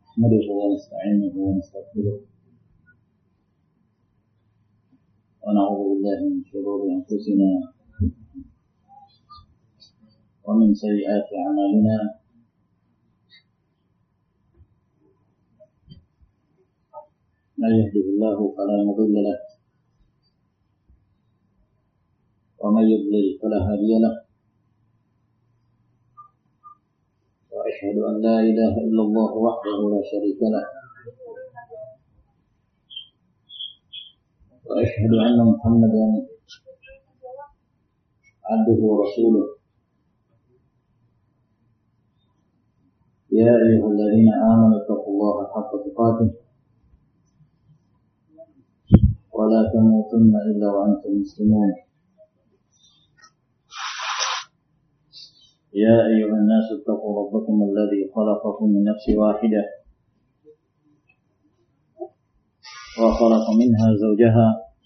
نحمده ونستعينه ونستغفره ونعوذ بالله من شرور أنفسنا ومن سيئات أعمالنا من يهده الله فلا مضل له ومن يضلل فلا هادي له وأشهد أن لا إله إلا الله وحده لا شريك له وأشهد أن محمدا عبده ورسوله يا أيها الذين آمنوا اتقوا الله حق تقاته ولا تموتن إلا وأنتم مسلمون يا أيها الناس اتقوا ربكم الذي خلقكم من نفس واحدة وخلق منها زوجها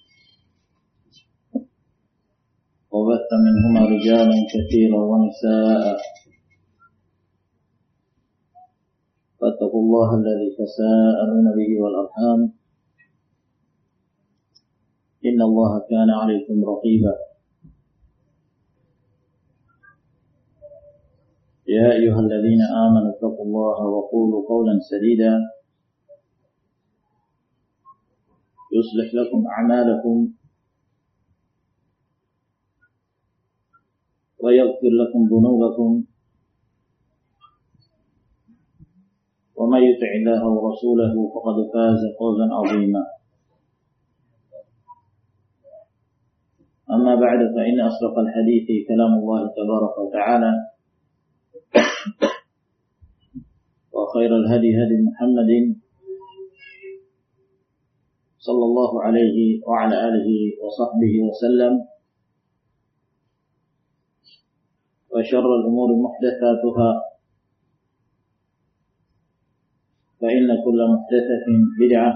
وبث منهما رجالا كثيرا ونساء فاتقوا الله الذي تساءلون به والأرحام إن الله كان عليكم رقيبا يا أيها الذين آمنوا اتقوا الله وقولوا قولا سديدا يصلح لكم أعمالكم ويغفر لكم ذنوبكم ومن يطع الله ورسوله فقد فاز فوزا عظيما أما بعد فإن أصدق الحديث كلام الله تبارك وتعالى وخير الهدي هدي محمد صلى الله عليه وعلى آله وصحبه وسلم وشر الأمور محدثاتها فإن كل محدثة بدعة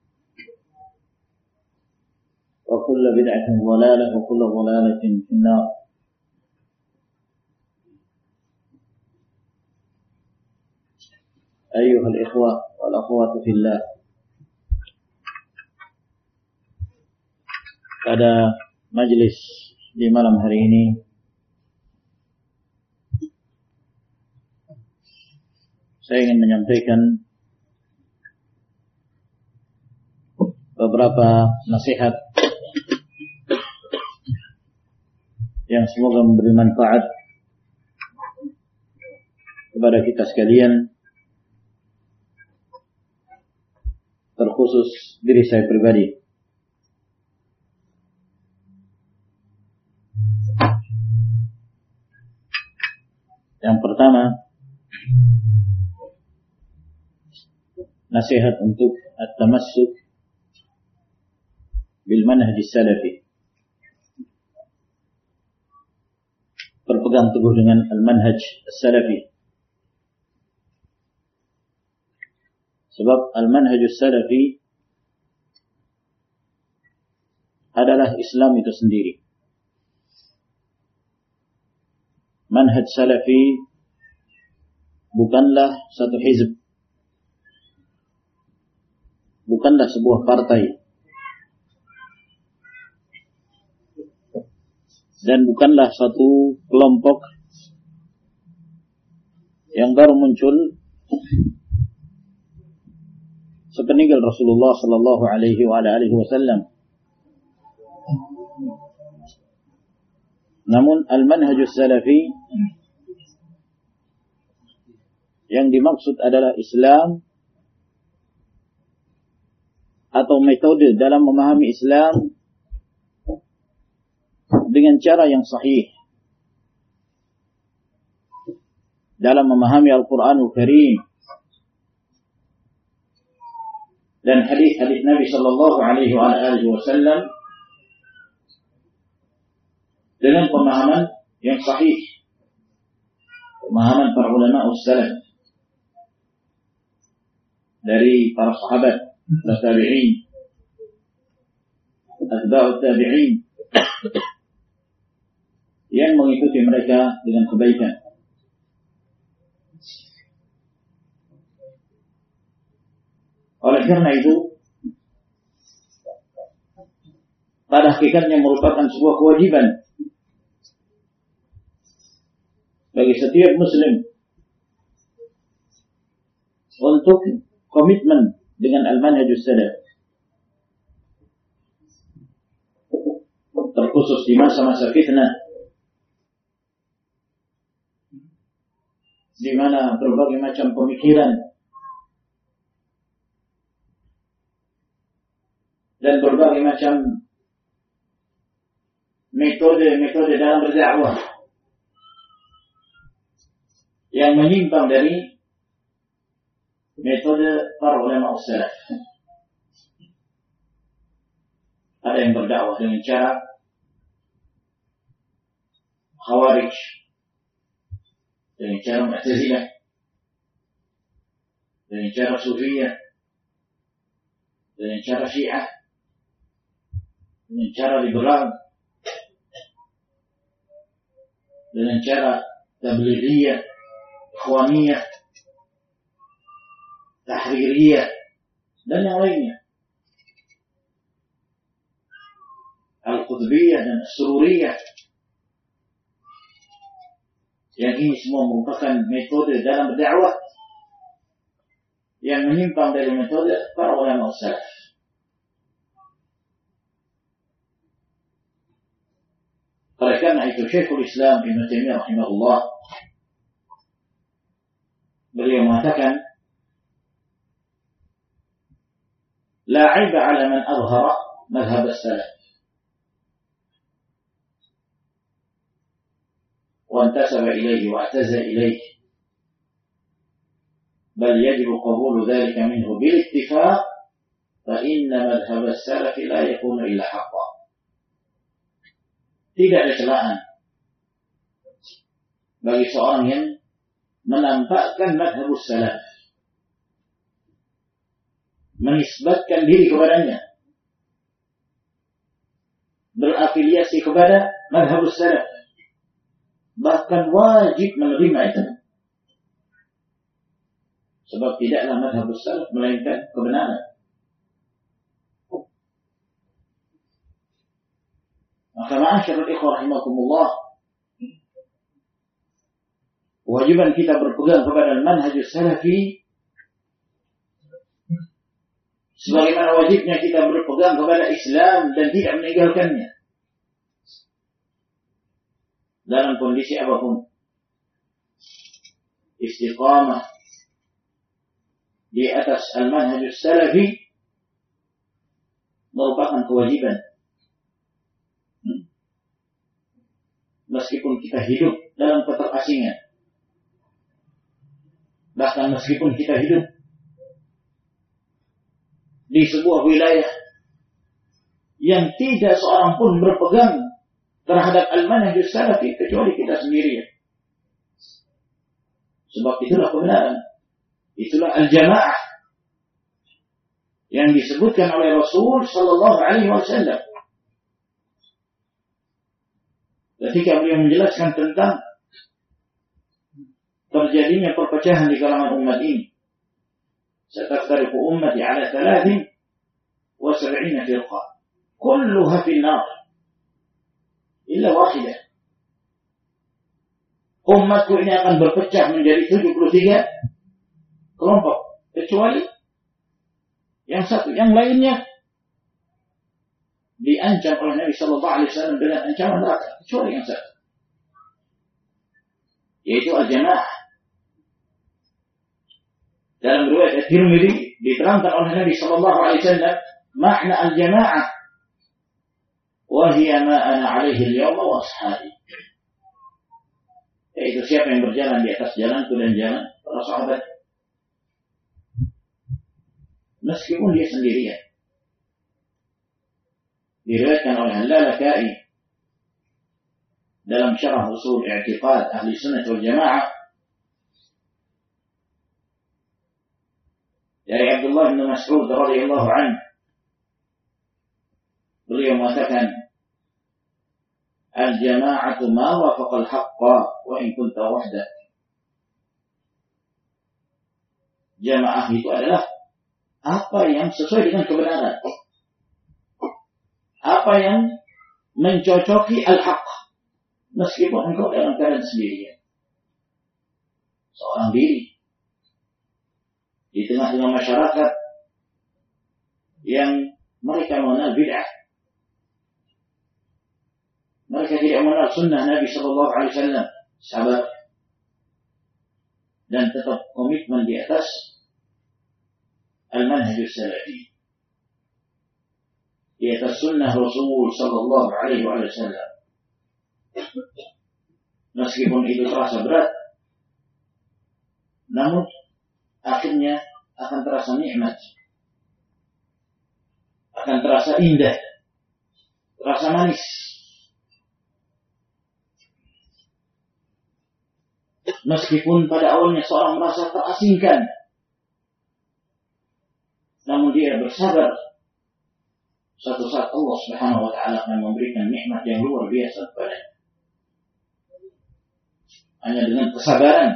وكل بدعة ضلالة وكل ضلالة في النار. أيها الإخوة والأخوات في الله, pada majlis di malam hari ini saya ingin menyampaikan beberapa nasihat yang semoga memberi manfaat kepada kita sekalian, terkhusus diri saya pribadi. Yang pertama, nasihat untuk at-tamassuk bil manhaj salafi. Berpegang teguh dengan al-manhaj salafi. Sebab al-manhaj salafi adalah Islam itu sendiri. Manhaj salafi bukanlah satu hizb, bukanlah sebuah partai, dan bukanlah satu kelompok yang baru muncul sepeninggal Rasulullah sallallahu alaihi wasallam. Namun al-manhajus salafi yang dimaksud adalah Islam atau metode dalam memahami Islam dengan cara yang sahih dalam memahami Al-Quranul Karim dan hadis-hadis Nabi sallallahu alaihi wasallam dengan pemahaman yang sahih, pemahaman para ulama salaf dari para sahabat, tabi'in, atba'ut tabi'in yang mengikuti mereka dengan kebaikan. Oleh karena itu, pada hakikatnya merupakan sebuah kewajiban bagi setiap muslim untuk komitmen dengan al-manhajus salaf, terkhusus di masa-masa fitnah di mana berbagai macam pemikiran dan berbagai macam metode dalam berdakwah yang menyimpang dari metode para ulama salaf. Ada yang berdakwah dengan cara Khawarij, dengan cara Mu'tazilah, dengan cara Sufiyah, dengan cara Syiah, dengan cara liberal, dengan cara Tabligiyah, Ikhwaniyah, Tahririyah, dan yang lainnya, Al-Qutbiyah dan As-Sururiyah. Yang ini semua merupakan metode dalam berdakwah yang menyimpang dari metode para ulama salaf. Oleh karena itu Syekhul Islam Ibnu Taimiyah rahimahullah, beliau mengatakan, la 'aiba 'ala man adhhara madhhab as-salaf وانتسب إليه واعتزى إليه، بل يجب قبول ذلك منه بالاتفاق، فإن مذهب السلف لا يكون إلا حقا. Tidak ada celaan bagi seorang yang menampakkan madhabus salaf, menisbatkan diri kepadanya, berafiliasi kepada madhabus salaf, bahkan wajib menerima itu. Sebab tidaklah madhabus salaf melainkan kebenaran. Maka ma'asyiral ikhwah rahimakumullah, kewajiban kita berpegang kepada manhajus salafi sebagaimana wajibnya kita berpegang kepada Islam dan tidak meninggalkannya dalam kondisi apapun. Istiqamah di atas al-manhajus salafi merupakan kewajiban. Meskipun kita hidup dalam keterasingan, bahkan meskipun kita hidup di sebuah wilayah yang tidak seorang pun berpegang terhadap al-manhajus salafi kecuali kita sendiri. Sebab itulah kebenaran, itulah al-jamaah yang disebutkan oleh Rasul sallallahu alaihi wasallam ketika beliau menjelaskan tentang terjadinya perpecahan di kalangan umat ini. Sataftariqu ummati ala 73 firqah, kulluha fin nar illa wahidah. Umatku ini akan berpecah menjadi 73 kelompok, kecuali yang satu, yang lainnya diancam oleh Nabi sallallahu alaihi wasallam dengan ancaman neraka, kecuali yang satu, yaitu al-jamaah. Dalam riwayat At-Tirmidzi diterangkan oleh Nabi sallallahu alaihi wasallam makna al-jamaah, wa hiya ma ana alaihi al-yawma wa ashabi, yaitu siapa yang berjalan di atas jalanku dan jalan para sahabat, meskipun dia sendirian. Diriwayatkan oleh Al-Lalaka'i dalam syarah usul i'tiqad ahli sunnah wal jamaah dari Abdullah bin Mas'ud radhiyallahu anhu, beliau mengatakan, al-jama'atu ma wafaqa al-haqqa wa in kunta wahdak. Jamaah itu adalah apa yang sesuai dengan kebenaran, apa yang mencocoki al-haq, meskipun engkau dalam keadaan sendirian, seorang diri di tengah-tengah masyarakat yang mereka mengenal bid'ah, mereka tidak mengenal sunnah Nabi Sallallahu Alaihi Wasallam, sabar dan tetap komitmen di atas al-manhajus salafi, di atas sunnah Rasul Sallallahu Alaihi Wasallam. Meskipun itu terasa berat, namun akhirnya akan terasa nikmat, akan terasa indah, terasa manis. Meskipun pada awalnya seorang merasa terasingkan, namun dia bersabar. Suatu saat Allah Subhanahu wa taala akan memberikan nikmat yang luar biasa kepadanya. Hanya dengan kesabaran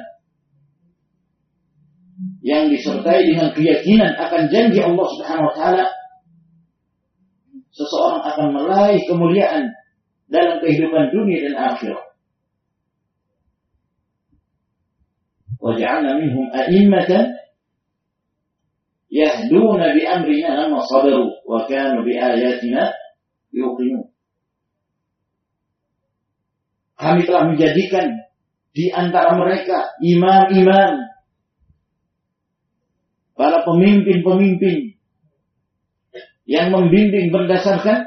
yang disertai dengan keyakinan akan janji Allah Subhanahu wa taala, seseorang akan meraih kemuliaan dalam kehidupan dunia dan akhirat. وَجَعَلْنَا مِنْهُمْ أَئِمَّةً يَهْدُونَ بِأَمْرِنَا لَمَّا صَبَرُوا وَكَانُوا بِآيَاتِنَا يُوقِنُونَ. Kami telah menjadikan di antara mereka imam-imam, para pemimpin-pemimpin yang membimbing berdasarkan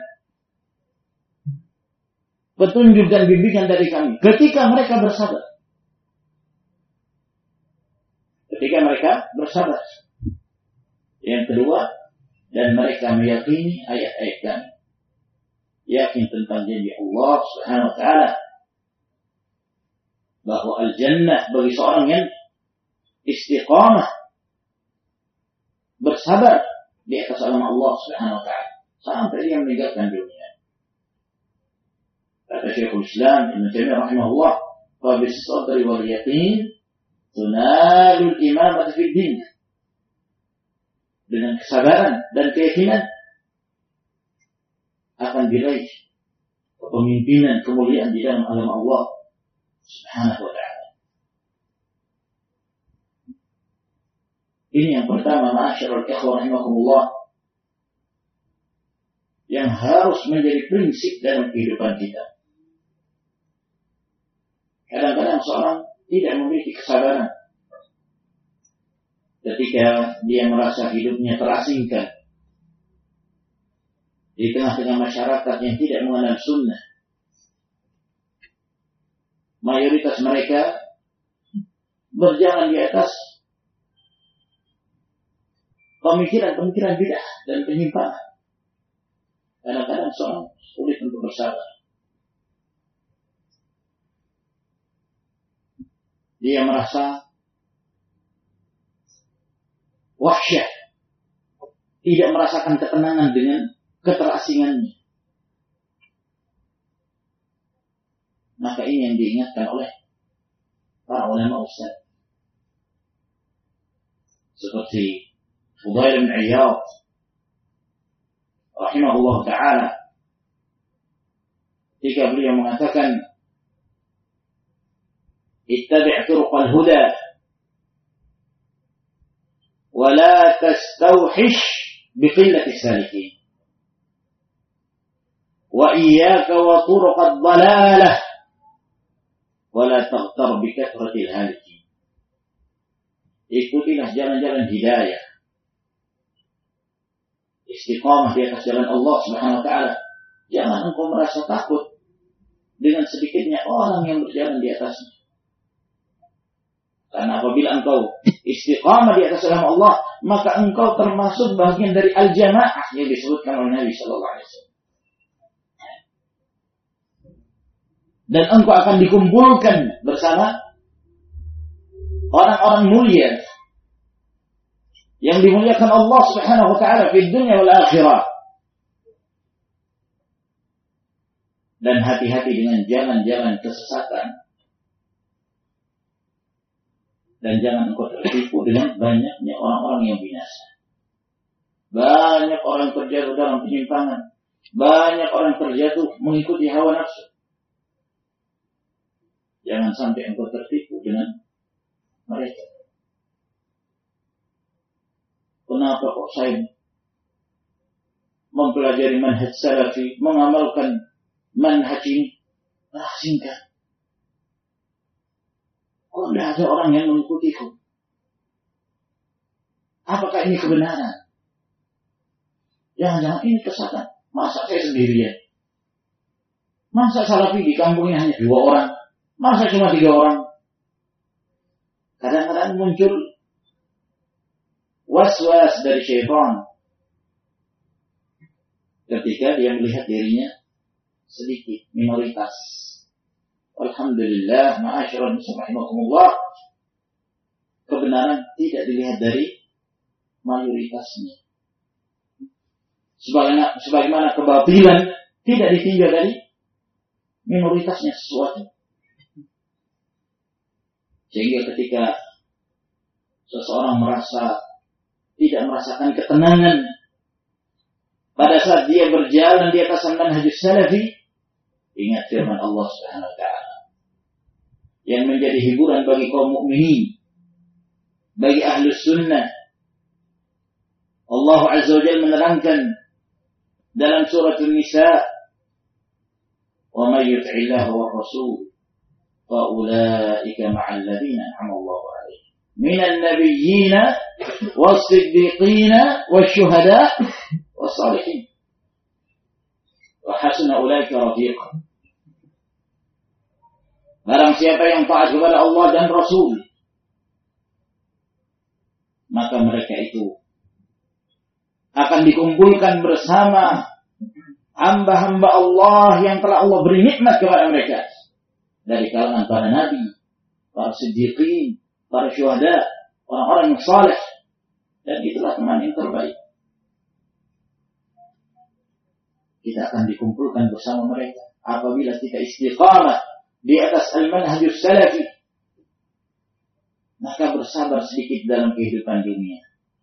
petunjuk dan bimbingan dari kami ketika mereka bersabar. Yang kedua, dan mereka meyakini ayat-ayat kami, yakin tentang janji Allah Subhanahu wa taala bahwa al-jannah bagi seorang yang istiqamah, bersabar di atas agama Allah Subhanahu wa taala sampai dia meninggalkan dunia. Kata Syekhul Islam Ibnu Taimiyah rahimahullah, "Fa bis-sabri wal yaqin tunalul imamah fid din." Dengan kesabaran dan keyakinan akan diraih kepemimpinan, kemuliaan di dalam agama Allah Subhanahu wa taala. Ini yang pertama, ma'asyiral ikhwah rahimakumullah, yang harus menjadi prinsip dalam kehidupan kita. Kadang-kadang seorang tidak memiliki kesabaran ketika dia merasa hidupnya terasingkan di tengah-tengah masyarakat yang tidak mengenal sunnah. Mayoritas mereka berjalan di atas pemikiran-pemikiran bid'ah dan penyimpangan. Kadang-kadang seorang sulit untuk bersabar. Dia merasa wahsyah, tidak merasakan ketenangan dengan keterasingannya. Maka ini yang diingatkan oleh para ulama ustaz, seperti Fudail bin Iyad rahimahullah ta'ala, ketika beliau mengatakan ittabi' turuqal huda wa la tastawhish biqillati salikin wa iyyaka wa turuqad dhalalah wa la taghtar bi kathratil halikin. Ikutilah jalan-jalan hidayah, istiqamah di atas jalan Allah Subhanahu wa taala. Jangan engkau merasa takut dengan sedikitnya orang yang berjalan di atasnya. Karena apabila engkau istiqamah di atas agama Allah, maka engkau termasuk bagian dari al-jamaah yang disebutkan oleh Nabi sallallahu alaihi wasallam. Dan engkau akan dikumpulkan bersama orang-orang mulia yang dimuliakan Allah Subhanahu wa taala di dunia wal akhirah. Dan hati-hati dengan jalan-jalan kesesatan. Dan jangan engkau tertipu dengan banyaknya orang-orang yang binasa. Banyak orang terjatuh dalam penyimpangan. Banyak orang terjatuh mengikuti hawa nafsu. Jangan sampai engkau tertipu dengan mereka. Kenapa kok saya mempelajari manhaj salafi, mengamalkan manhaj ini? Singkat. Kok tidak ada orang yang mengikutiku? Apakah ini kebenaran? Jangan-jangan ini kesalahan. Masa saya sendirian? Masa salafi di kampungnya hanya 2 orang? Masa cuma 3 orang? Kadang-kadang muncul was-was dari syaitan ketika dia melihat dirinya sedikit, minoritas. Alhamdulillah, ma'asyiral muslimin rahimakumullah, kebenaran tidak dilihat dari mayoritasnya. Sebagaimana kebatilan tidak ditinjau dari minoritasnya sesuatu. Sehingga ketika seseorang tidak merasakan ketenangan pada saat dia berjalan di atas manhaj salafi, ingat firman Allah Subhanahu wa taala yang menjadi hiburan bagi kaum mukminin, bagi ahlus sunnah. Allah Azza wa Jalla menerangkan dalam surah An-Nisa, "Wa may yuti'illah wa rasul fa ulaika ma'al ladzina an'ama Allahu 'alaihim minan nabiyyin was-siddiqin wasyuhada was-salihin wa hasuna ulaika rafiqa." Barang siapa yang taat kepada Allah dan Rasul, maka mereka itu akan dikumpulkan bersama hamba-hamba Allah yang telah Allah beri nikmat kepada mereka dari kalangan para nabi, para siddiqin, para syuhada, orang-orang yang saleh, dan itulah teman yang terbaik. Kita akan dikumpulkan bersama mereka apabila kita istiqamah di atas al-manhajus salafi, maka bersabar sedikit dalam kehidupan dunia.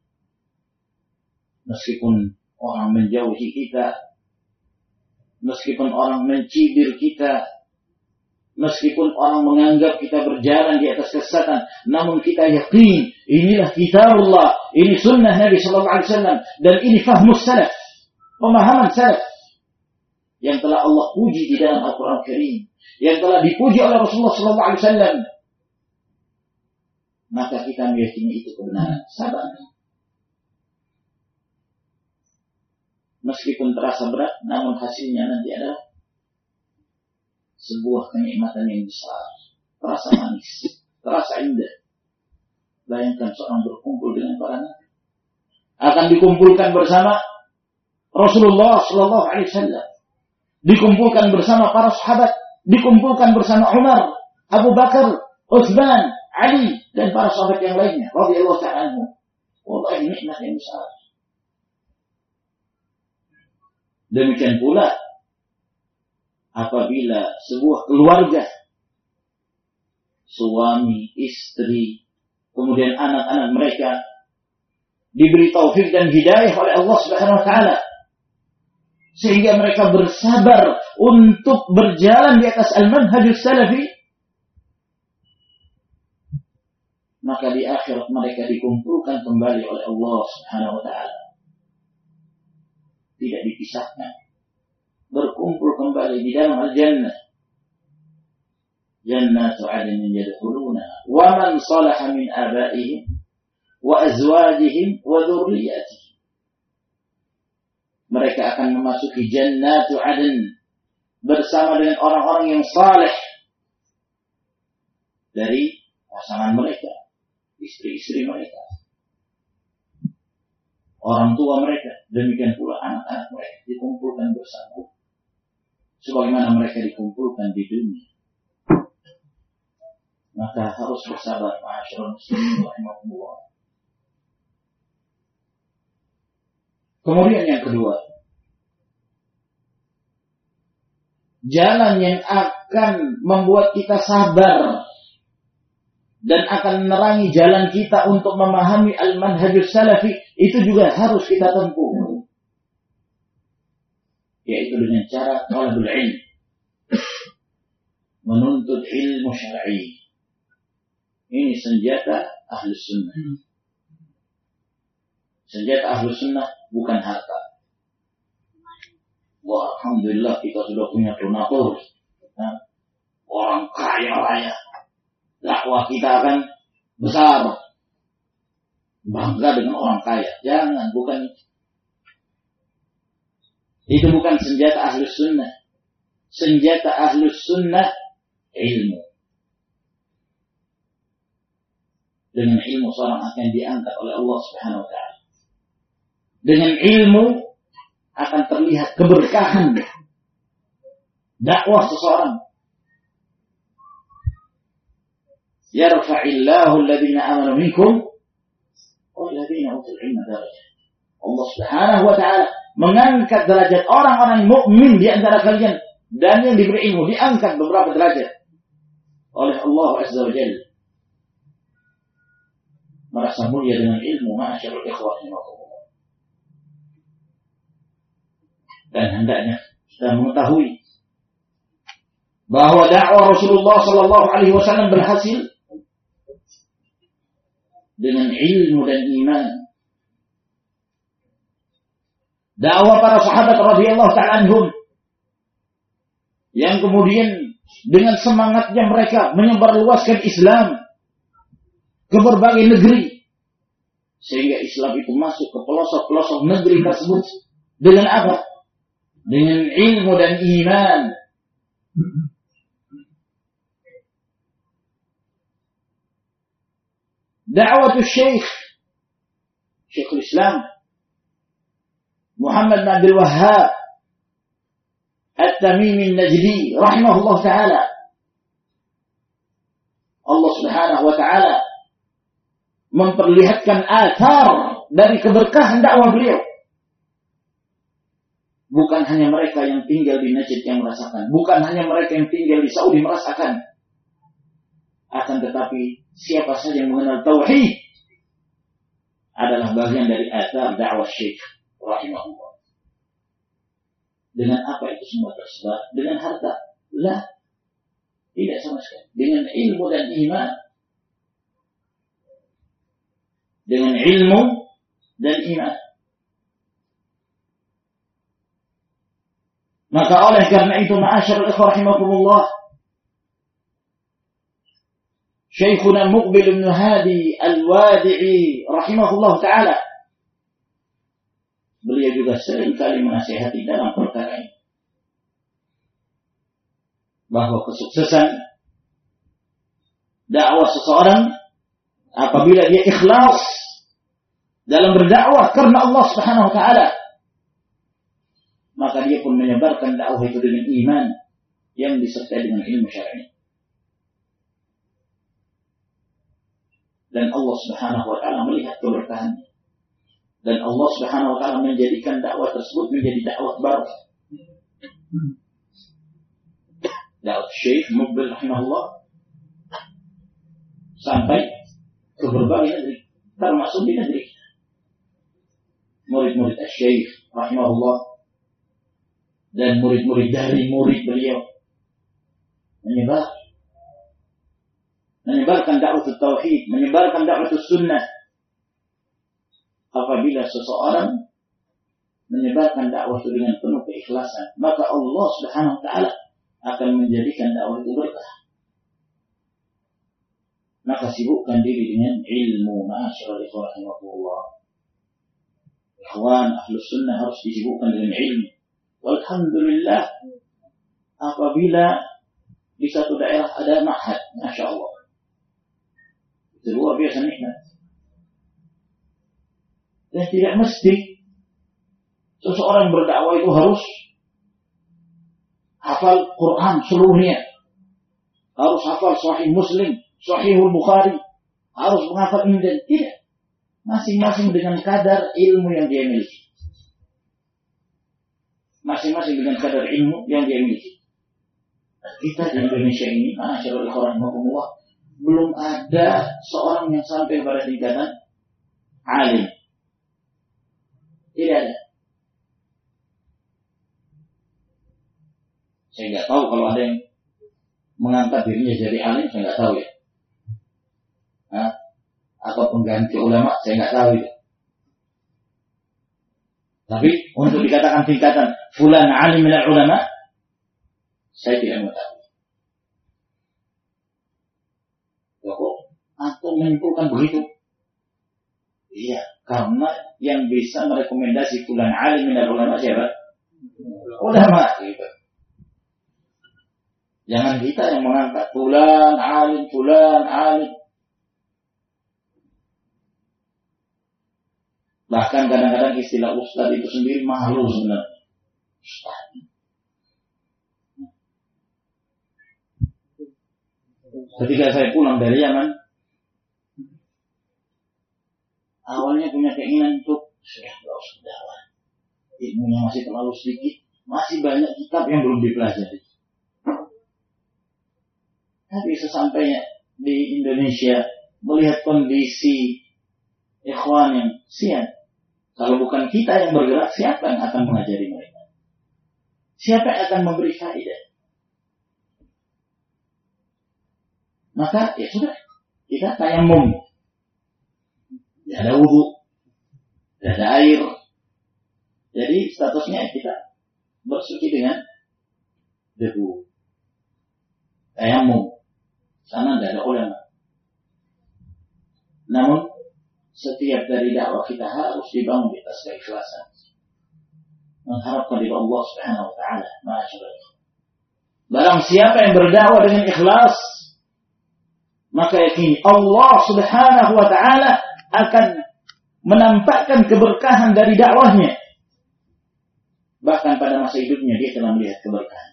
Meskipun orang menjauhi kita, meskipun orang mencibir kita, meskipun orang menganggap kita berjalan di atas kesesatan, namun kita yakin inilah kitabullah, ini sunnah Nabi sallallahu alaihi wasallam, dan ini fahmus salaf, pemahaman salaf yang telah Allah puji di dalam Al-Quran Karim, yang telah dipuji oleh Rasulullah sallallahu alaihi wasallam. Maka kita meyakini itu kebenaran. Sabar. Meskipun terasa berat, namun hasilnya nanti adalah sebuah kenikmatan yang besar. Terasa manis, terasa indah. Bayangkan seorang berkumpul dengan para nabi, akan dikumpulkan bersama Rasulullah sallallahu alaihi wasallam, dikumpulkan bersama para sahabat, dikumpulkan bersama Umar, Abu Bakar, Utsman, Ali, dan para sahabat yang lainnya radhiyallahu ta'ala anhum. Wallahi nikmat yang besar. Demikian pula apabila sebuah keluarga, suami, istri, kemudian anak-anak mereka diberi taufik dan hidayah oleh Allah Subhanahu wa taala, sehingga mereka bersabar untuk berjalan di atas al-manhajus salafi, maka di akhirat mereka dikumpulkan kembali oleh Allah Subhanahu wa taala. Tidak dipisahkan, berkumpul kembali di dalam al-jannah. Jannatu 'adnin yadkhulunaha wa man salaha min abaihim wa azwajihim wa dzurriyyatihim. Mereka akan memasuki Jannatu 'adn bersama dengan orang-orang yang saleh dari pasangan mereka, istri-istri mereka, orang tua mereka, demikian pula anak-anak mereka dikumpulkan bersama sebagaimana mereka dikumpulkan di dunia. Maka harus bersabar, ma'asyiral muslimin rahimakumullah. Kemudian yang kedua, jalan yang akan membuat kita sabar dan akan menerangi jalan kita untuk memahami al-manhajus salafi, itu juga harus kita tempuh. Yaitu dengan cara talabul ilm. Menuntut ilmu syar'i. Ini senjata ahlus sunnah. Senjata ahlus sunnah bukan harta. Wah, alhamdulillah kita sudah punya donatur. Nah, orang kaya raya. Dakwah kita akan besar. Bangga dengan orang kaya. Jangan, bukan itu. Itu bukan senjata ahlus sunnah. Senjata ahlus sunnah ilmu. Dengan ilmu seorang akan diangkat oleh Allah Subhanahu wa ta'ala. Dengan ilmu akan terlihat keberkahan dakwah seseorang. Yarfa'illahu alladhina amanu minkum walladhina utul ilma darajat. Allah Subhanahu wa ta'ala mengangkat derajat orang-orang mukmin di antara kalian dan yang diberi ilmu, diangkat beberapa derajat oleh Allah Azza wa Jalla. Merasa mulia dengan ilmu, ma'asyarul ikhwah rahimakumullah. Dan hendaknya kita mengetahui bahwa dakwah Rasulullah sallallahu alaihi wasallam berhasil dengan ilmu dan iman. Dakwah para sahabat radhiyallahu ta'ala anhum yang kemudian dengan semangatnya mereka menyebarluaskan Islam ke berbagai negeri, sehingga Islam itu masuk ke pelosok-pelosok negeri tersebut dengan apa? Dengan ilmu dan iman. Da'watul Syekhul Islam Muhammad bin Abdul Wahhab At-Tamimi An-Najdi rahimahullah ta'ala. Allah Subhanahu wa ta'ala memperlihatkan athar dari keberkahan dakwah beliau. Bukan hanya mereka yang tinggal di Najd yang merasakan, bukan hanya mereka yang tinggal di Saudi merasakan, akan tetapi siapa saja yang mengenal tauhid adalah bagian dari athar dakwah Syekh rahimahullah. Dengan apa itu semua tersebar? Dengan harta? Lah, tidak sama sekali. Dengan ilmu dan iman. Dengan ilmu dan iman. Maka oleh karena itu, ma'asyarul ikhwah rahimakumullah, Syekhuna Muqbil bin Hadi Al-Wadi'i rahimahullah ta'ala, beliau juga seringkali menasihati dalam perkara ini, bahwa kesuksesan dakwah seseorang apabila dia ikhlas dalam berdakwah karena Allah Subhanahu wa ta'ala, maka dia pun menyebarkan dakwah itu dengan iman yang disertai dengan ilmu syar'i. Dan Allah Subhanahu wa ta'ala melihat keberkahannya. Dan Allah Subhanahu wa ta'ala menjadikan dakwah tersebut menjadi dakwah baru. Dakwah Syekh Muqbil rahimahullah sampai ke berbagai negeri, termasuk di negeri kita. Murid-murid Syekh rahimahullah dan murid-murid dari murid beliau menyebarkan dakwah tauhid, menyebarkan dakwah sunnah. Apabila seseorang menyebarkan dakwah itu dengan penuh keikhlasan, maka Allah Subhanahu wa ta'ala akan menjadikan dakwah itu berkah. Maka sibukkan diri dengan ilmu. Ma'asyarul ikhwah rahimakumullah. Ikhwan ahlus sunnah harus disibukkan dengan ilmu. Walhamdulillah, apabila di satu daerah ada ma'had, Masya Allah, itu luar biasa nikmat. Dan tidak mesti seseorang berdakwah itu harus hafal Quran seluruhnya, harus hafal Sahih Muslim, Sahihul Bukhari, harus menghafal Injil. Tidak. Masing-masing dengan kadar ilmu yang dia miliki. Masing-masing dengan kadar ilmu yang dia miliki. Kita di Indonesia ini, ma'asyarul ikhwan rahimakumullah, belum ada seorang yang sampai pada tingkatan alim. Tidak ada. Saya nggak tahu kalau ada yang mengangkat dirinya jadi alim, saya nggak tahu ya. Atau pengganti ulama, saya nggak tahu itu. Tapi untuk dikatakan tingkatan fulan alim minal ulama, saya tidak mengetahui. Kok atau menyimpulkan begitu? Iya, karena yang bisa merekomendasi fulan alim minal ulama siapa? Ulama. Gitu. Jangan kita yang mengangkat fulan alim, fulan alim. Bahkan kadang-kadang istilah ustaz itu sendiri malu sebenarnya. Ustaz. Ketika saya pulang dari Yaman, awalnya punya keinginan untuk sudah dakwah. Ilmunya masih terlalu sedikit, masih banyak kitab yang belum dipelajari. Tapi sesampainya di Indonesia, melihat kondisi ikhwan yang siap, kalau bukan kita yang bergerak, siapa yang akan mengajari mereka? Siapa yang akan memberi faedah? Maka ya sudah, kita tayamum. Tidak ada wudu, tidak ada air. Jadi statusnya kita bersuci dengan debu. Tayamum. Sana tidak ada ulama. Namun setiap dari dakwah kita harus dibangun di atas keikhlasan. Mengharapkan dari Allah Subhanahu wa taala. Masyaallah. Barang siapa yang berdakwah dengan ikhlas, maka yakini Allah Subhanahu wa taala akan menampakkan keberkahan dari dakwahnya. Bahkan pada masa hidupnya dia telah melihat keberkahan.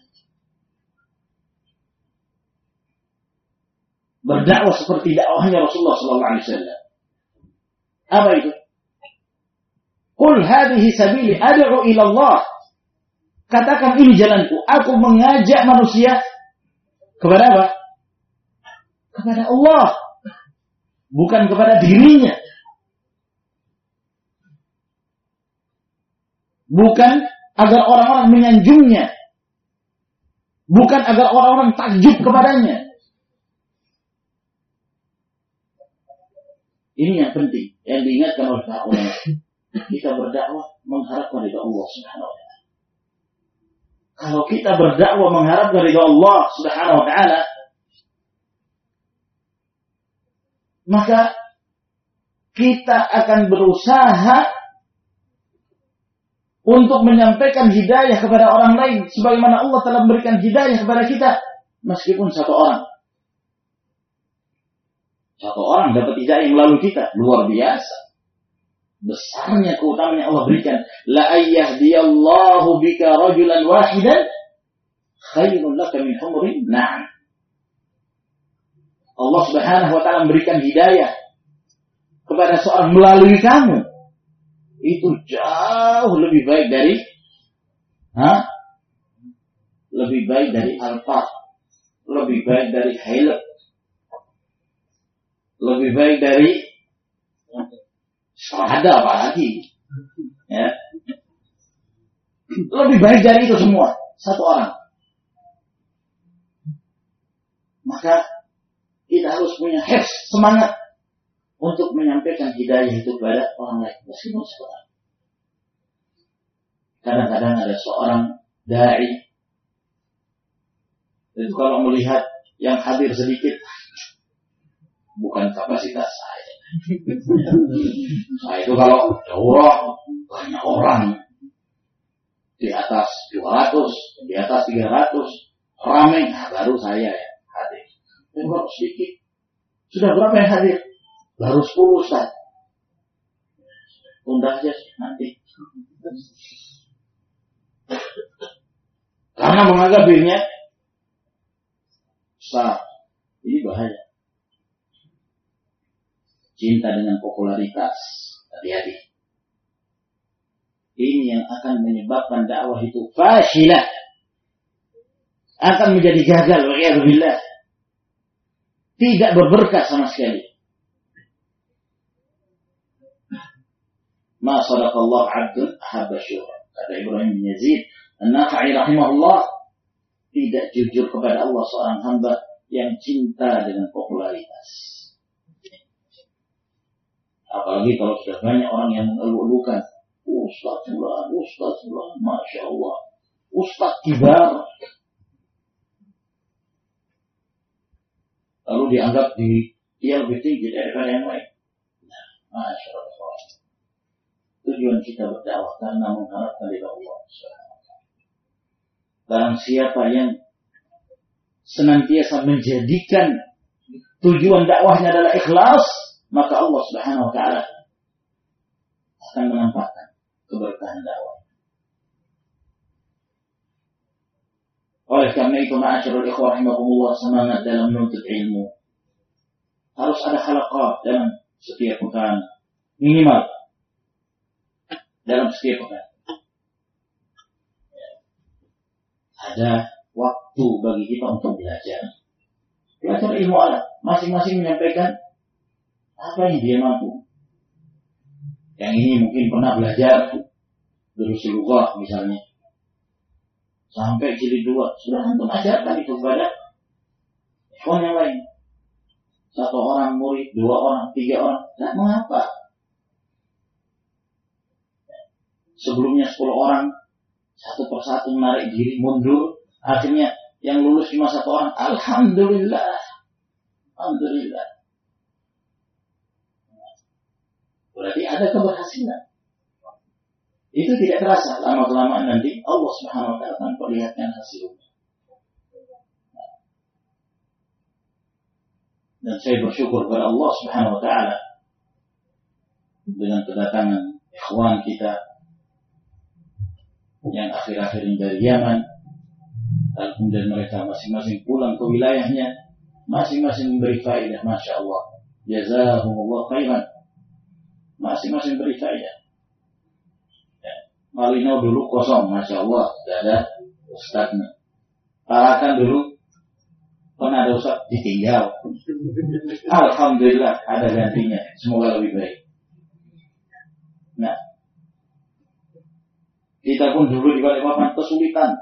Berdakwah seperti dakwahnya Rasulullah sallallahu alaihi wasallam. Apa itu? Qul hadhihi sabili ad'u ila Allah. Katakan ini jalanku, aku mengajak manusia kepada apa? Kepada Allah, bukan kepada dirinya. Bukan agar orang-orang menyanjungnya. Bukan agar orang-orang takjub kepadanya. Ini yang penting, yang diingatkan oleh para ulama. Kita berdakwah mengharapkan ridha Allah Subhanahu wa taala. Kalau kita berdakwah mengharapkan ridha Allah Subhanahu wa taala, maka kita akan berusaha untuk menyampaikan hidayah kepada orang lain sebagaimana Allah telah memberikan hidayah kepada kita, meskipun satu orang. Satu orang dapat hidayah melalui kita, luar biasa. Besarnya keutamaan yang Allah berikan. La ayyahdiyallahu bika rajulan wahidan khairun laka min humrin na'am. Allah Subhanahu wa taala memberikan hidayah kepada seorang melalui kamu. Itu jauh lebih baik dari lebih baik dari alfa, lebih baik dari hilaf, lebih baik dari ada apa lagi? Ya. Lebih baik dari itu semua. Satu orang. Maka kita harus punya semangat untuk menyampaikan hidayah itu kepada orang lain. Meskipun seorang. Kadang-kadang ada seorang dai. Itu kalau melihat yang hadir sedikit, bukan kapasitas saya. Saya itu kalau daurah banyak orang di atas 200, di atas 300 ramai, nah baru saya ya hadir. Dan kalau sedikit, sudah berapa yang hadir? Baru 10 Ustaz. Tunda aja nanti. Karena menganggap dirinya Ustaz, ini bahaya. Cinta dengan popularitas, hati-hati. Ini yang akan menyebabkan dakwah itu fasyilah. Akan menjadi gagal, wa'iyadzubillah. tidak berberkah sama sekali. Ma sadaqallahu 'abdun ahabba syuhra. Kata Ibrahim bin Yazid An-Nakha'i rahimahullah, tidak jujur kepada Allah seorang hamba yang cinta dengan popularitas. Apalagi kalau sudah banyak orang yang mengeluh-elukan, Ustaz Fulan, Masya Allah, Ustaz kibar. Lalu dianggap dia lebih tinggi daripada yang lain. Nah, Masya Allah. Tujuan kita berdakwah karena mengharapkan dari Allah. Barang siapa yang senantiasa menjadikan tujuan dakwahnya adalah ikhlas, maka Allah Subhanahu wa taala akan menampakkan keberkahan dakwah. Oleh karena itu, ma'asyiral ikhwah rahimakumullah, semangat dalam menuntut ilmu. Harus ada halaqah dalam setiap pekan, minimal dalam setiap pekan. Ada waktu bagi kita untuk belajar. Belajar ilmu Allah. Masing-masing menyampaikan apa yang dia mampu. Yang ini mungkin pernah belajar durusul lughah misalnya. Sampai jilid 2. Sudah antum ajarkan itu kepada ikhwan yang lain. 1 orang murid, 2 orang, 3 orang. Tidak mengapa. Sebelumnya 10 orang, satu persatu menarik diri, mundur. Akhirnya yang lulus cuma 1 orang. Alhamdulillah. Alhamdulillah. Berarti ada keberhasilan. Itu tidak terasa. Lama-kelamaan nanti Allah Subhanahu wa taala akan perlihatkan hasilnya. Dan saya bersyukur kepada Allah Subhanahu wa taala dengan kedatangan ikhwan kita yang akhir-akhir ini dari Yaman. Kemudian mereka masing-masing pulang ke wilayahnya, masing-masing memberi faedah. Masya Allah, jazakumullah khairan. Masing-masing beri faedah. Malino dulu kosong, Masya Allah, tidak ada ustadznya. Parakan dulu pernah ada ustadz, ditinggal. Alhamdulillah ada gantinya, semoga lebih baik. Nah, kita pun dulu di Balikpapan kesulitan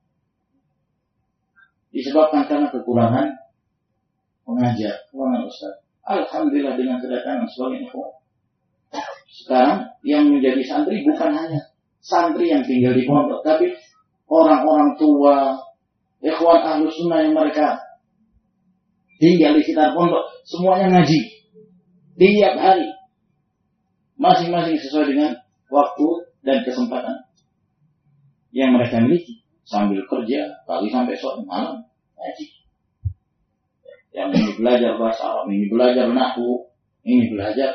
disebabkan karena kekurangan pengajar, kekurangan ustaz. Alhamdulillah dengan kedatangan sebagian ikhwan. Sekarang yang menjadi santri bukan hanya santri yang tinggal di pondok, tapi orang-orang tua, ikhwan ahlus sunnah yang mereka tinggal di sekitar pondok, semuanya ngaji tiap hari, masing-masing sesuai dengan waktu dan kesempatan yang mereka miliki, sambil kerja pagi sampai sore malam ngaji. Yang ini belajar bahasa Arab, ini belajar nahwu, ini belajar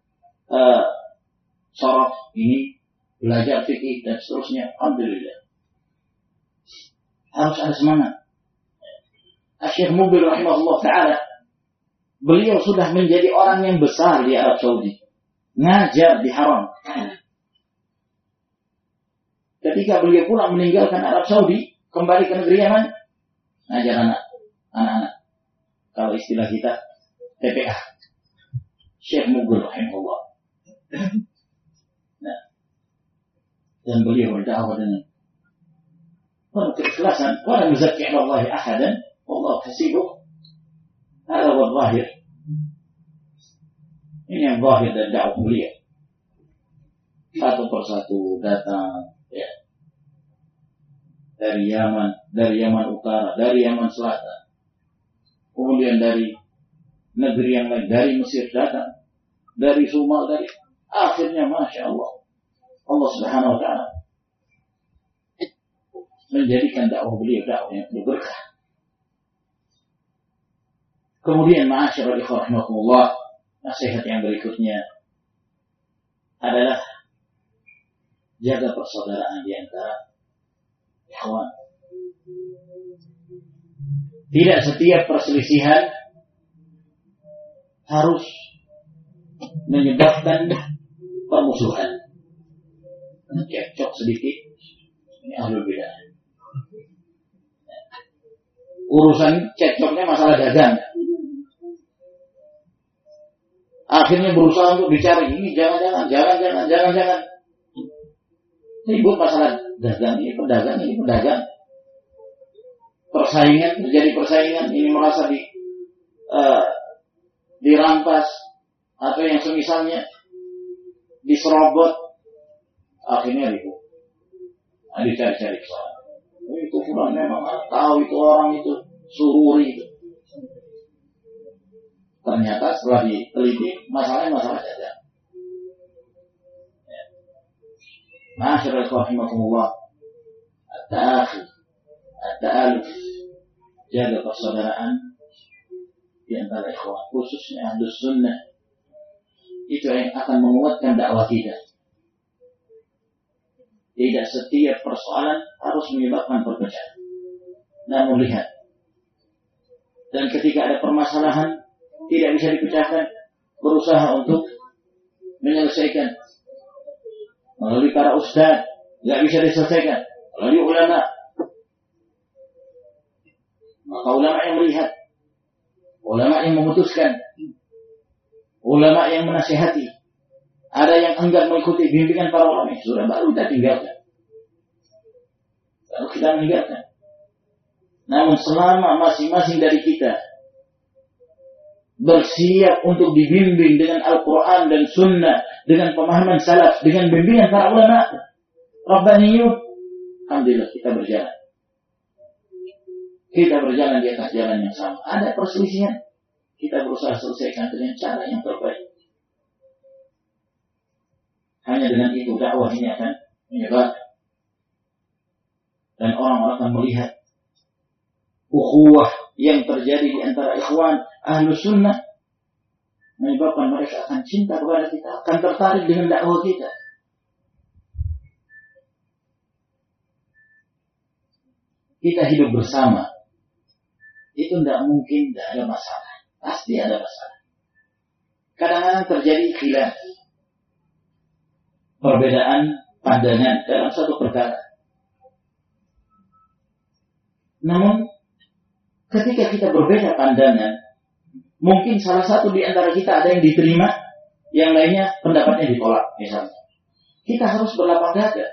sharaf, ini belajar fikih dan seterusnya. Alhamdulillah. Harus ada semangat. Syekh Mubil rahimahullah taala, beliau sudah menjadi orang yang besar di Arab Saudi, ngajar di Haram. Ketika beliau pulang meninggalkan Arab Saudi, kembali ke negeri Yaman, ngajar anak-anak. Kalau istilah kita, TPA. Syekh Mubil rahimahullah. Nah, dan beliau berdakwah dengan penuh keikhlasan. Wa lam yuzakki 'ala Allahi ahadan, wallahu hasibuh. Hada huwa zahir. Ini yang zahir dan dakwah beliau. Satu persatu datang, ya, dari Yaman Utara, dari Yaman Selatan, kemudian dari negeri yang lain, dari Mesir datang, dari Sumal, dari akhirnya Masya Allah, Allah Subhanahu wa taala menjadikan dakwah beliau dakwah yang berberkah. Kemudian ma'asyiral ikhwah rahimakumullah, nasihat yang berikutnya adalah jaga persaudaraan di antara ikhwan. Tidak setiap perselisihan harus menyebabkan permusuhan. Cekcok sedikit, ini ahlul bidah. Urusan cekcoknya masalah dagang, Akhirnya berusaha untuk dicari, ini jangan. Ribut masalah dagang, ini pedagang. Terjadi persaingan, ini merasa dirampas atau yang semisalnya diserobot, akhirnya ribut. Dicari-cari kesalahan. Itu fulan memang tahu itu orang itu sururi itu. Ternyata setelah diteliti masalahnya saja. Ma'asyiral rahimakumullah, at-ta'aluf, jaga persaudaraan di antara ikhwan, khususnya Ahlus Sunnah. Itu yang akan menguatkan dakwah kita. Tidak setiap persoalan harus menyebabkan perpecahan. Namun lihat, dan ketika ada permasalahan tidak bisa dipecahkan, berusaha untuk menyelesaikan melalui para ustaz, tidak bisa diselesaikan melalui ulama. Maka ulama yang melihat, ulama yang memutuskan, ulama yang menasihati. Ada yang enggan mengikuti bimbingan para ulama, sudah baru kita tinggalkan. Baru kita meninggalkan. Namun selama masing-masing dari kita bersiap untuk dibimbing dengan Al-Quran dan Sunnah, dengan pemahaman salaf, dengan bimbingan para ulama Rabbaniyun, alhamdulillah kita berjalan. Kita berjalan di atas jalan yang sama. Ada perselisihan, kita berusaha selesaikan dengan cara yang terbaik. Hanya dengan itu dakwah ini akan menyebar. Dan orang-orang akan melihat ukhuwah yang terjadi di antara ikhwan Ahlus Sunnah, menyebabkan mereka akan cinta kepada kita, akan tertarik dengan dakwah kita. Kita hidup bersama, itu tidak mungkin tidak ada masalah. Pasti ada masalah. Kadang-kadang terjadi khilaf, perbedaan pandangan dalam satu perkara. Namun ketika kita berbeda pandangan, mungkin salah satu di antara kita ada yang diterima, yang lainnya pendapatnya ditolak misalnya. Kita harus berlapang dada.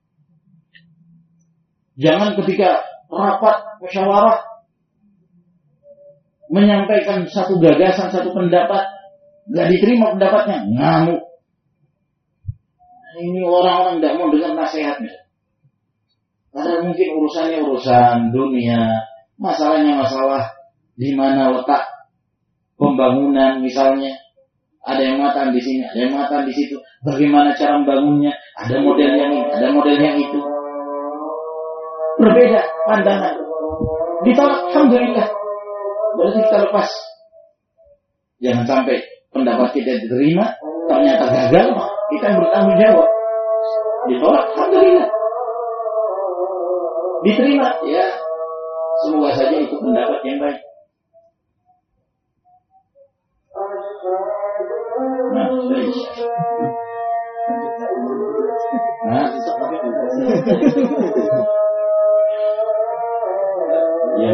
Jangan ketika rapat musyawarah menyampaikan satu gagasan, satu pendapat, gak diterima pendapatnya, ngamuk. Ini orang-orang tidak mau dengar nasihatnya. Karena mungkin urusannya urusan dunia, masalahnya masalah di mana letak pembangunan misalnya. Ada yang mengatakan di sini, ada yang mengatakan di situ. Bagaimana cara membangunnya? Ada model yang ini, ada model yang itu. Berbeda pandangan. Ditolak, alhamdulillah. Berarti kita lepas. Jangan sampai pendapat kita diterima, ternyata gagal, kita yang bertanggung jawab. Ditolak, alhamdulillah. Diterima, ya semoga saja itu pendapat yang baik. Nah, ya.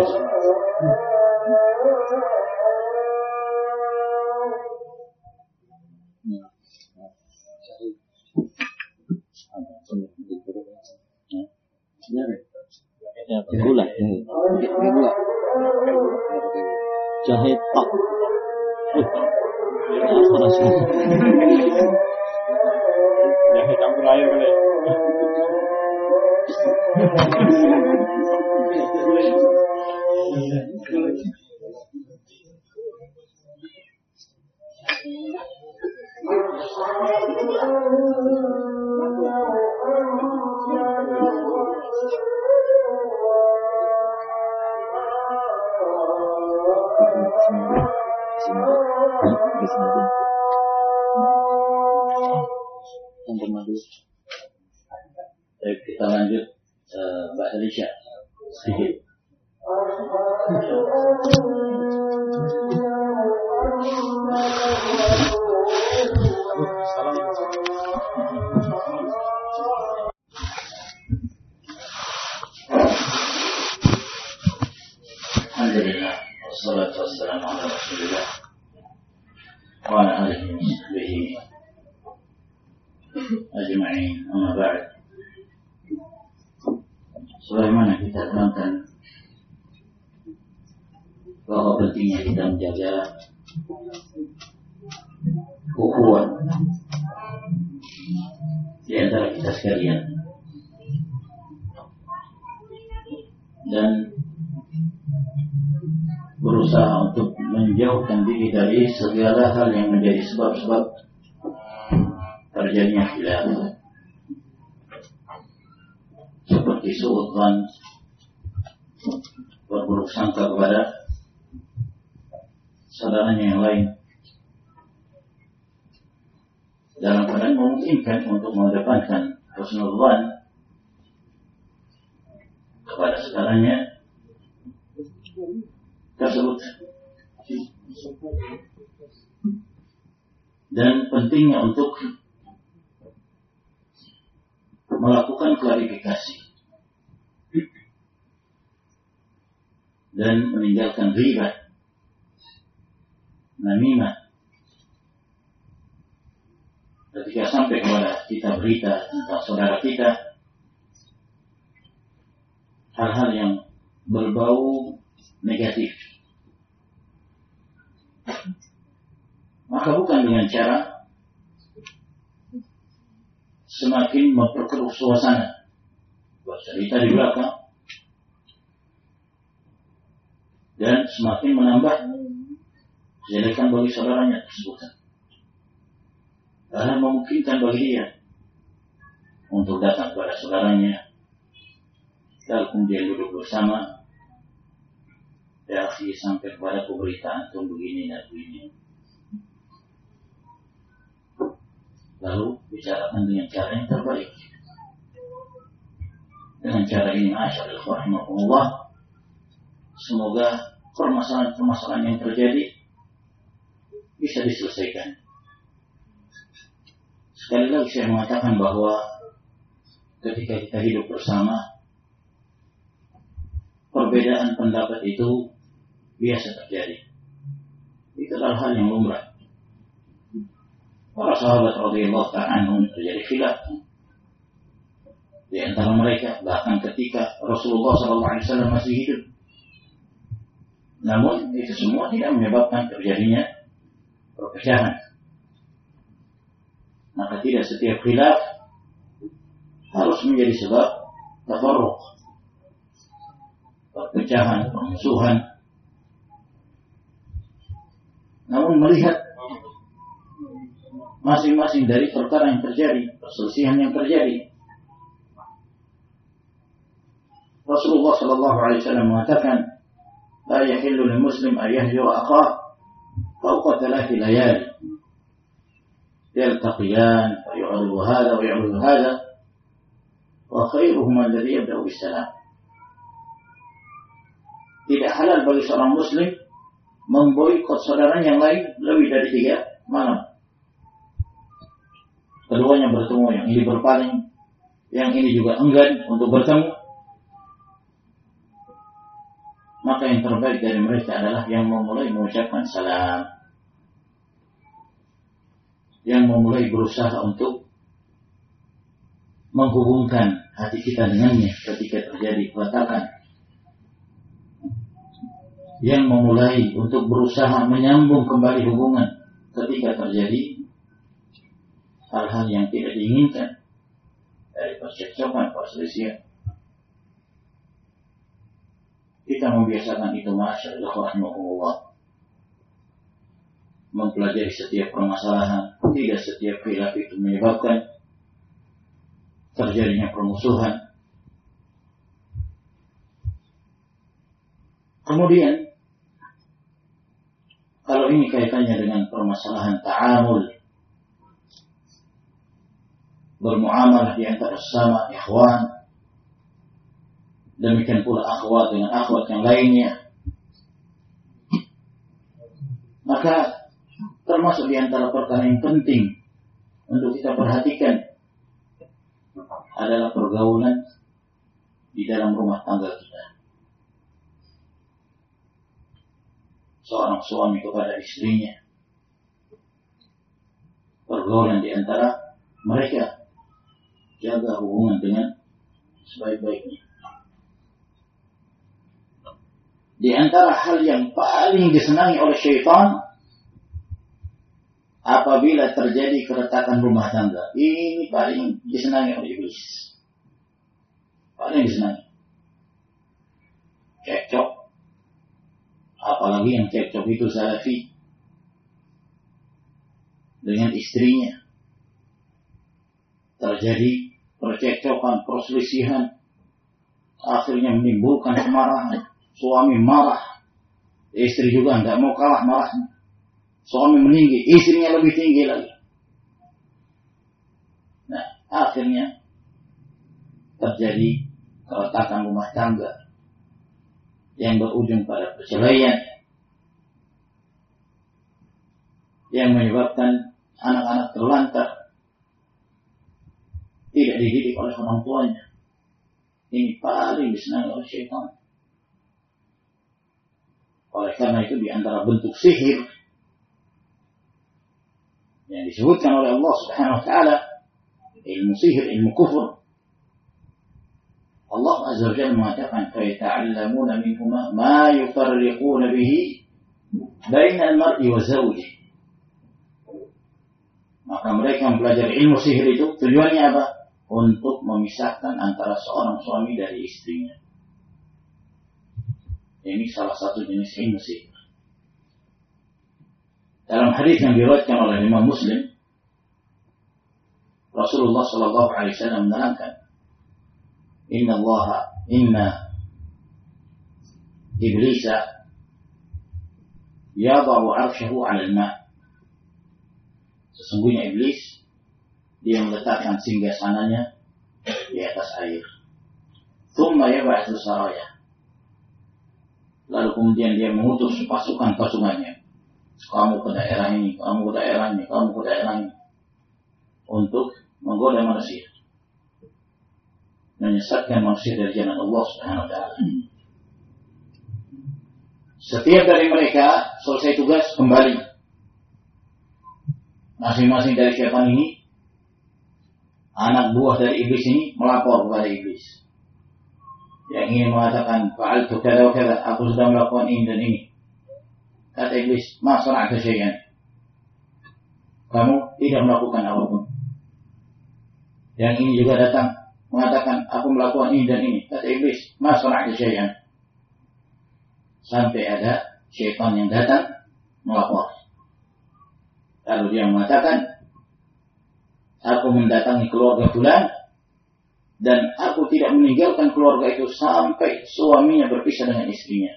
Gula, jahe pak. Jahe campur air boleh. Baik, kita lanjut Mbak Alicia sedikit. Alhamdulillah, wassalatu wassalamu ala Rasulillah wa ala alihi wa أجمعين أما بعد sebagaimana kita terangkan bahwa pentingnya kita menjaga ukhuwah di antara kita sekalian dan berusaha untuk menjauhkan diri dari segala hal yang menjadi sebab-sebab terjadinya khilaf seperti suudzan, berburuk sangka kepada saudaranya yang lain dalam keadaan memungkinkan untuk mengedepankan husnudzan kepada saudaranya tersebut. Dan pentingnya untuk melakukan klarifikasi dan meninggalkan ghibah, namimah ketika sampai kepada kita berita tentang saudara kita hal-hal yang berbau negatif, maka bukan dengan cara semakin memperkeruh suasana, bercerita di belakang dan semakin menambah kejelekan bagi saudaranya tersebut, karena memungkinkan bagi dia untuk datang kepada saudaranya lalu kemudian duduk bersama, ya akhi sampai kepada pemberitaan antum begini dan begini, lalu bicarakan dengan cara yang terbaik. Dengan cara ini, masyaallah rahimahullah, semoga permasalahan-permasalahan yang terjadi bisa diselesaikan. Sekali lagi saya mengatakan bahwa ketika kita hidup bersama, perbedaan pendapat itu biasa terjadi. Itu adalah hal yang lumrah. Para sahabat radhiyallahu ta'ala anhum terjadi khilaf di antara mereka, bahkan ketika Rasulullah SAW masih hidup. Namun itu semua tidak menyebabkan terjadinya perpecahan. Maka tidak setiap khilaf harus menjadi sebab tafarruq, perpecahan, permusuhan. Namun melihat masing-masing dari perkara yang terjadi, perselisihan yang terjadi. Rasulullah SAW mengatakan, "La yahillu lil muslim an yahjura akhahu fawqa thalathi layali. Yaltaqiyan fa yu'ridu hadha wa yu'ridu hadha wa khairuhum alladhi yabda'u bis-salam." Tidak halal bagi seorang muslim memboikot saudaranya yang lain lebih dari 3 malam. Keduanya bertemu, yang ini berpaling, yang ini juga enggan untuk bertemu. Maka yang terbaik dari mereka adalah yang memulai mengucapkan salam, yang memulai berusaha untuk menghubungkan hati kita dengannya ketika terjadi peletakan, yang memulai untuk berusaha menyambung kembali hubungan ketika terjadi hal-hal yang tidak diinginkan dari percekcokan, perselisihan. Kita membiasakan itu, masyaallah rahimahullah, mempelajari setiap permasalahan. Tidak setiap khilaf itu menyebabkan terjadinya permusuhan. Kemudian kalau ini kaitannya dengan permasalahan ta'amul, bermuamalah di antara sesama ikhwan, demikian pula akhwat dengan akhwat yang lainnya, maka termasuk di antara perkara yang penting untuk kita perhatikan adalah pergaulan di dalam rumah tangga kita. Seorang suami kepada istrinya, pergaulan di antara mereka, jaga hubungan dengan sebaik-baiknya. Di antara hal yang paling disenangi oleh syaitan apabila terjadi keretakan rumah tangga, ini paling disenangi oleh iblis. Paling disenangi. Cekcok. Apalagi yang cekcok itu salafi dengan istrinya. Terjadi percekcokan, perselisihan, akhirnya menimbulkan kemarahan. Suami marah, istri juga tidak mau kalah marahnya. Suami meninggi, istrinya lebih tinggi lagi. Nah, akhirnya terjadi keretakan rumah tangga yang berujung pada perceraian, yang menyebabkan anak-anak terlantar, tidak dididik oleh orang tuanya. Ini paling disenangi oleh syaitan. Oleh karena itu di antara bentuk sihir yang disebutkan oleh Allah Subhanahu wa taala, ilmu sihir, ilmu kufur. Allah Azza wa Jalla mengatakan, "Fa yata'allamuna minhuma ma yufarriquna bihi bainal mar'i wa zawjihi." Maka mereka mempelajari ilmu sihir itu tujuannya apa? Untuk memisahkan antara seorang suami dari istrinya. Ini salah satu jenis ilmu sihir. Dalam hadis yang diriwayatkan oleh Imam Muslim, Rasulullah sallallahu alaihi wasallam menerangkan, Inna Iblisa yada'u 'arsyahu 'ala al-ma'. Sesungguhnya iblis dia meletakkan singgasananya di atas air. Tsumma yab'atsu saraya. Lalu kemudian dia mengutus pasukan-pasukannya. Kamu ke daerah ini, kamu ke daerah ini, kamu ke daerah ini. Untuk menggoda manusia. Menyesatkan manusia dari jalan Allah Subhanahu wa ta'ala. Setiap dari mereka selesai tugas kembali. Masing-masing dari syaitan ini, anak buah dari iblis ini melapor kepada iblis. Yang ingin mengatakan, fa'altu kada wa kada, aku sudah melakukan ini dan ini. Kata iblis, ma sana'ta syai'an. Kamu tidak melakukan apapun. Yang ini juga datang mengatakan, aku melakukan ini dan ini. Kata iblis, ma sana'ta syai'an. Sampai ada syaitan yang datang melapor. Lalu dia mengatakan, aku mendatangi keluarga fulan dan aku tidak meninggalkan keluarga itu sampai suaminya berpisah dengan istrinya.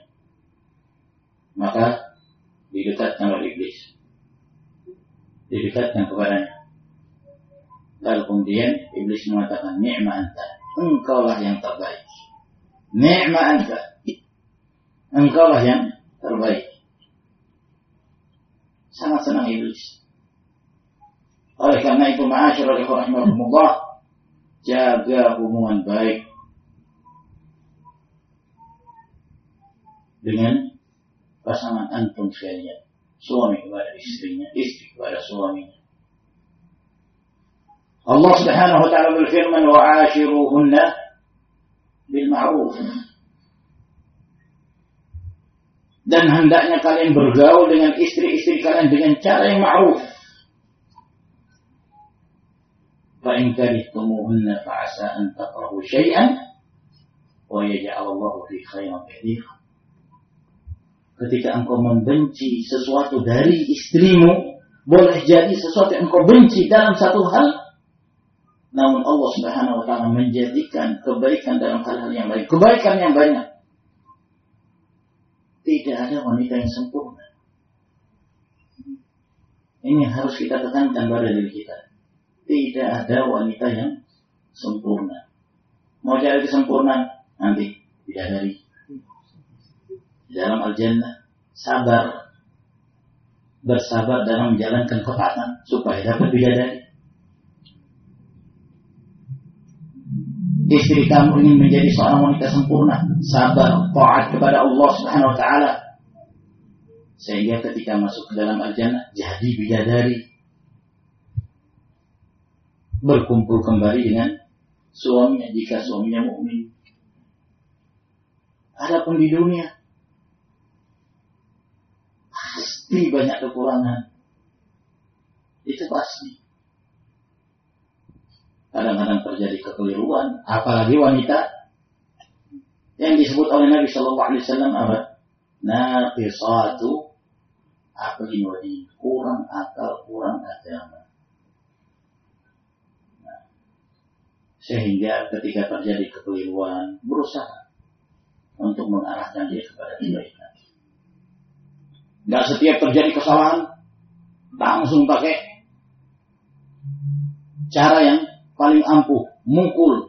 Maka didekatkan oleh iblis. Didekatkan kepadanya. Lalu kemudian iblis mengatakan, ni'ma anta, engkaulah yang terbaik. Ni'ma anta, engkaulah yang terbaik. Sangat senang iblis. Oleh karena itu, ma'asyiral ikhwan rahimakumullah, jaga hubungan baik dengan pasangan antum sekalian. Suami kepada istrinya, istri kepada suaminya. Allah Subhanahu wa ta'ala berfirman, wa'ashiruhunna bil ma'ruf. Dan hendaknya kalian bergaul dengan istri-istri kalian dengan cara yang ma'ruf. فَإِنْ كَرِهْتُمُوهُنَّ فَعَسَىٰ أَنْ تَكْرَهُوا شَيْئًا وَيَجْعَلَ اللَّهُ فِيهِ خَيْرًا كَثِيرًا. Ketika engkau membenci sesuatu dari istrimu, boleh jadi sesuatu yang engkau benci dalam satu hal, namun Allah Subhanahu wa ta'ala menjadikan kebaikan dalam hal-hal yang lain, kebaikan yang banyak. Tidak ada wanita yang sempurna. Ini harus kita tekankan pada diri kita. Tidak ada wanita yang sempurna. Mau cari kesempurnaan, nanti bidadari. Dalam al-jannah, sabar. Bersabar dalam menjalankan ketaatan supaya dapat bidadari. Istri kamu ingin menjadi seorang wanita sempurna, sabar, taat kepada Allah Subhanahu wa ta'ala. Sehingga ketika masuk ke dalam al-jannah, jadi bidadari. Berkumpul kembali dengan suaminya jika suaminya mukmin. Adapun di dunia pasti banyak kekurangan. Itu pasti. Kadang-kadang terjadi kekeliruan, apalagi wanita yang disebut oleh Nabi Shallallahu Alaihi Wasallam apa? Naqisatu aqlin wa din, kurang akal, kurang agama. Nah, sehingga ketika terjadi kekeliruan, berusaha untuk mengarahkan dia kepada kebaikan. Gak setiap terjadi kesalahan langsung pakai cara yang paling ampuh, mukul.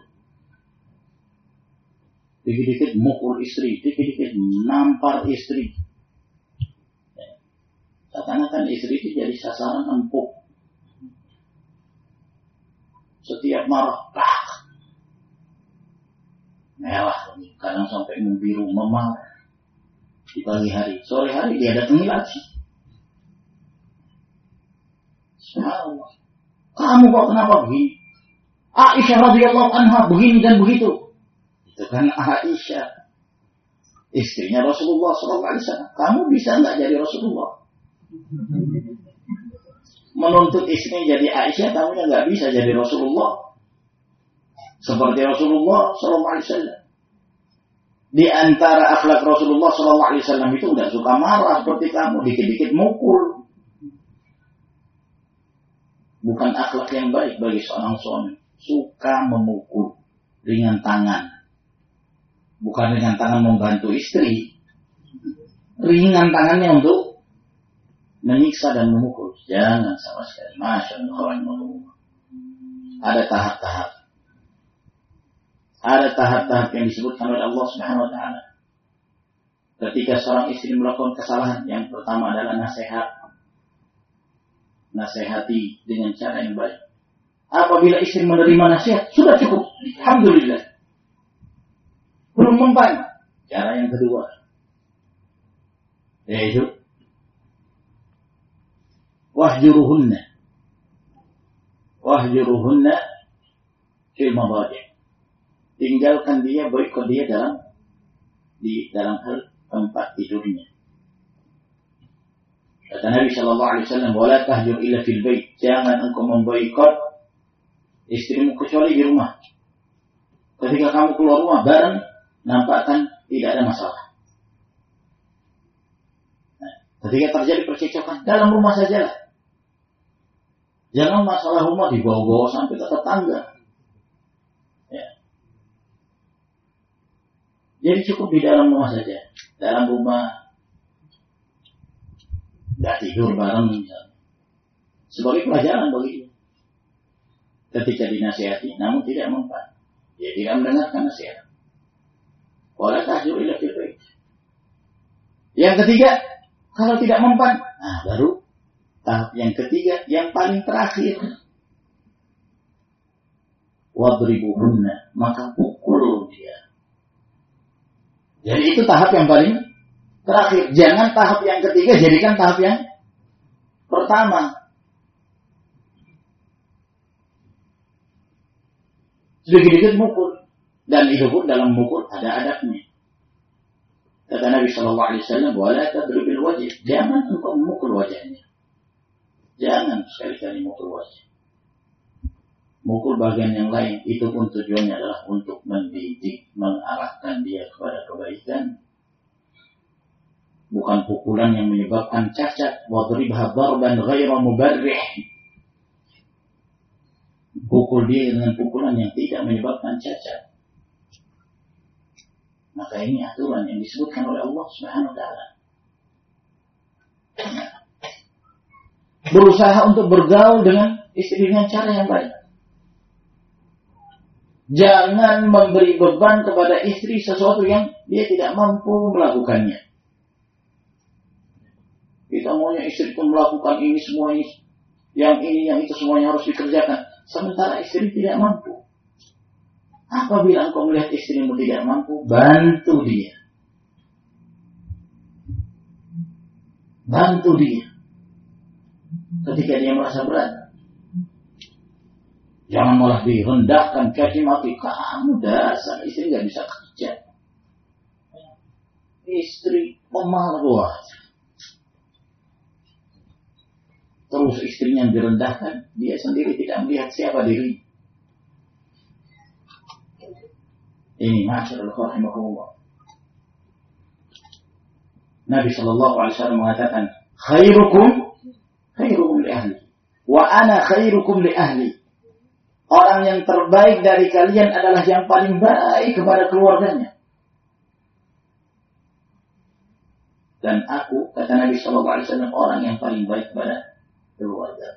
Dikit-dikit mukul istri, dikit-dikit nampar istri. Seakan-akan istri itu jadi sasaran empuk. Setiap marah, merah, kadang sampai membiru, memar. Di pagi hari, sore hari dia datangi lagi. Subhanallah. Kamu kok kenapa begini? Aisyah radhiyallahu anha begini dan begitu. Itu kan Aisyah, istrinya Rasulullah SAW. Kamu bisa nggak jadi Rasulullah? Menuntut istrinya jadi Aisyah, kamu nggak bisa jadi Rasulullah. Seperti Rasulullah SAW. Di antara akhlak Rasulullah SAW itu nggak suka marah seperti kamu, dikit-dikit mukul. Bukan akhlak yang baik bagi seorang suami. Suka memukul dengan tangan. Bukan dengan tangan membantu istri. Ringan tangannya untuk menyiksa dan memukul. Jangan sama sekali. Masya Allah. Ada tahap-tahap. Ada tahap-tahap yang disebutkan oleh Allah Subhanahu wa Ta'ala. Ketika seorang istri melakukan kesalahan, yang pertama adalah nasihat. Nasihati dengan cara yang baik. Apabila istri menerima nasihat, sudah cukup. Alhamdulillah. Belum mempan. Cara yang kedua, yaitu wahjuruhunna fil madaji'. Tinggalkan dia, boikot dia dalam hal tempat tidurnya. Kata Nabi Shallallahu Alaihi Wasallam, "Wala tahjur illa fil bait." Jangan engkau memboikot istrimu kecuali di rumah. Ketika kamu keluar rumah bareng, nampakkan tidak ada masalah. Nah, ketika terjadi percekcokan dalam rumah saja. Jangan masalah rumah dibawa-bawa sampai ke tetangga. Jadi cukup di dalam rumah saja. Dalam rumah nggak tidur bareng misalnya. Sebagai pelajaran bagi dia. Ketika dinasihati, namun tidak mempan. Dia tidak mendengarkan nasihat. Wala tahjur illa fil bait. Yang ketiga, kalau tidak mempan, nah baru tahap yang ketiga, yang paling terakhir. Wadribuhunna, maka pukul dia. Jadi itu tahap yang paling terakhir. Jangan tahap yang ketiga jadikan tahap yang pertama. Sedikit-sedikit mukul. Dan itu pun dalam mukul ada adabnya. Kata Nabi SAW, "Wala tadribil wajh." Jangan engkau memukul wajahnya. Jangan sekali-kali mukul wajah. Mukul bagian yang lain, itu pun tujuannya adalah untuk mendidik, mengarahkan dia kepada kebaikan. Bukan pukulan yang menyebabkan cacat. Wadribha darban ghaira mubarrih. Pukul dia dengan pukulan yang tidak menyebabkan cacat. Maka ini aturan yang disebutkan oleh Allah Subhanahu wa Ta'ala. Berusaha untuk bergaul dengan istri dengan cara yang baik. Jangan memberi beban kepada istri sesuatu yang dia tidak mampu melakukannya. Kita maunya istri pun melakukan ini semua ini, yang itu semuanya harus dikerjakan. Sementara istri tidak mampu. Apabila engkau melihat istrimu tidak mampu, bantu dia. Bantu dia. Ketika dia merasa berat. Jangan malah direndahkan, caci maki. Kamu dasar istri nggak bisa kerja. Istri pemalu. Terus istrinya direndahkan, dia sendiri tidak melihat siapa diri. Ini masyaallah rahimahullah. Nabi sallallahu alaihi wasallam mengatakan, khairukum li ahli wa ana khairukum li ahli. Orang yang terbaik dari kalian adalah yang paling baik kepada keluarganya. Dan aku, kata Nabi sallallahu alaihi wasallam, orang yang paling baik kepada keluarga.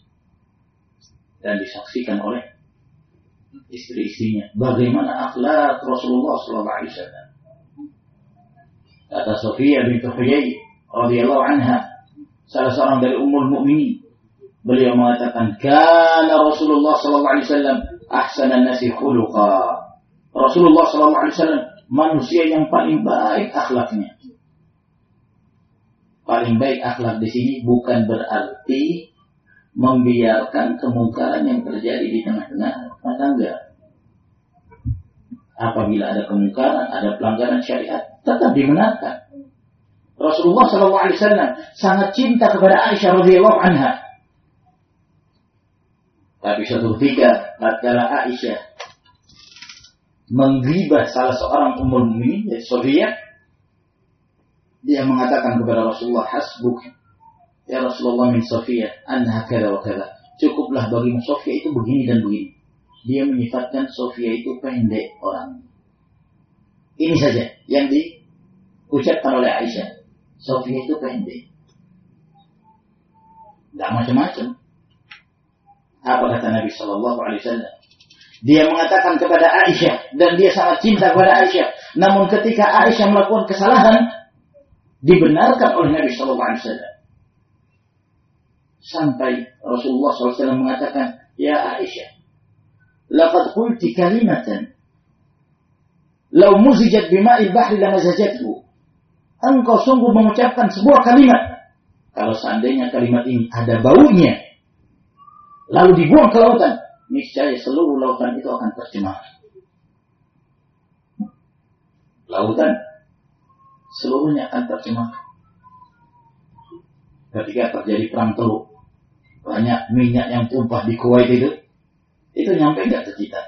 Dan disaksikan oleh istri-istrinya bagaimana akhlak Rasulullah sallallahu alaihi wasallam. Kata Sofiyah binti Huyai radhiyallahu anha, salah seorang dari ummul mukminin, beliau mengatakan, kana Rasulullah sallallahu alaihi wasallam ahsanan nasi khuluqa. Rasulullah sallallahu alaihi wasallam manusia yang paling baik akhlaknya. Paling baik akhlak di sini bukan berarti membiarkan kemungkaran yang terjadi di tengah-tengah rumah tangga. Apabila ada kemungkaran, ada pelanggaran syariat, tetap dibenarkan. Rasulullah SAW sangat cinta kepada Aisyah radhiyallahu anha. Tapi suatu ketika, tatkala Aisyah menggibah salah seorang ummul mukminin, Sofiyah, dia mengatakan kepada Rasulullah, hasbuk ya Rasulullah min Sofiyah anha kada wa kada. Cukuplah bagimu Sofiyah itu begini dan begini. Dia menyifatkan Sofiyah itu pendek orang. Ini saja yang diucapkan oleh Aisyah. Sofiyah itu pendek. Tidak macam-macam. Apa kata Nabi Sallallahu Alaihi Wasallam? Dia mengatakan kepada Aisyah, dan dia sangat cinta kepada Aisyah. Namun ketika Aisyah melakukan kesalahan, dibenarkan oleh Nabi Sallallahu Alaihi Wasallam. Sampai Rasulullah SAW mengatakan, ya Aisyah, laqad qulti kalimatan law muzijat bima'il bahri lamazajathu. Engkau sungguh mengucapkan sebuah kalimat, kalau seandainya kalimat ini ada baunya lalu dibuang ke lautan, niscaya seluruh lautan itu akan tercemar. Lautan seluruhnya akan tercemar. Ketika terjadi perang Teluk, banyak minyak yang tumpah di Kuwait itu nyampe nggak ke kita?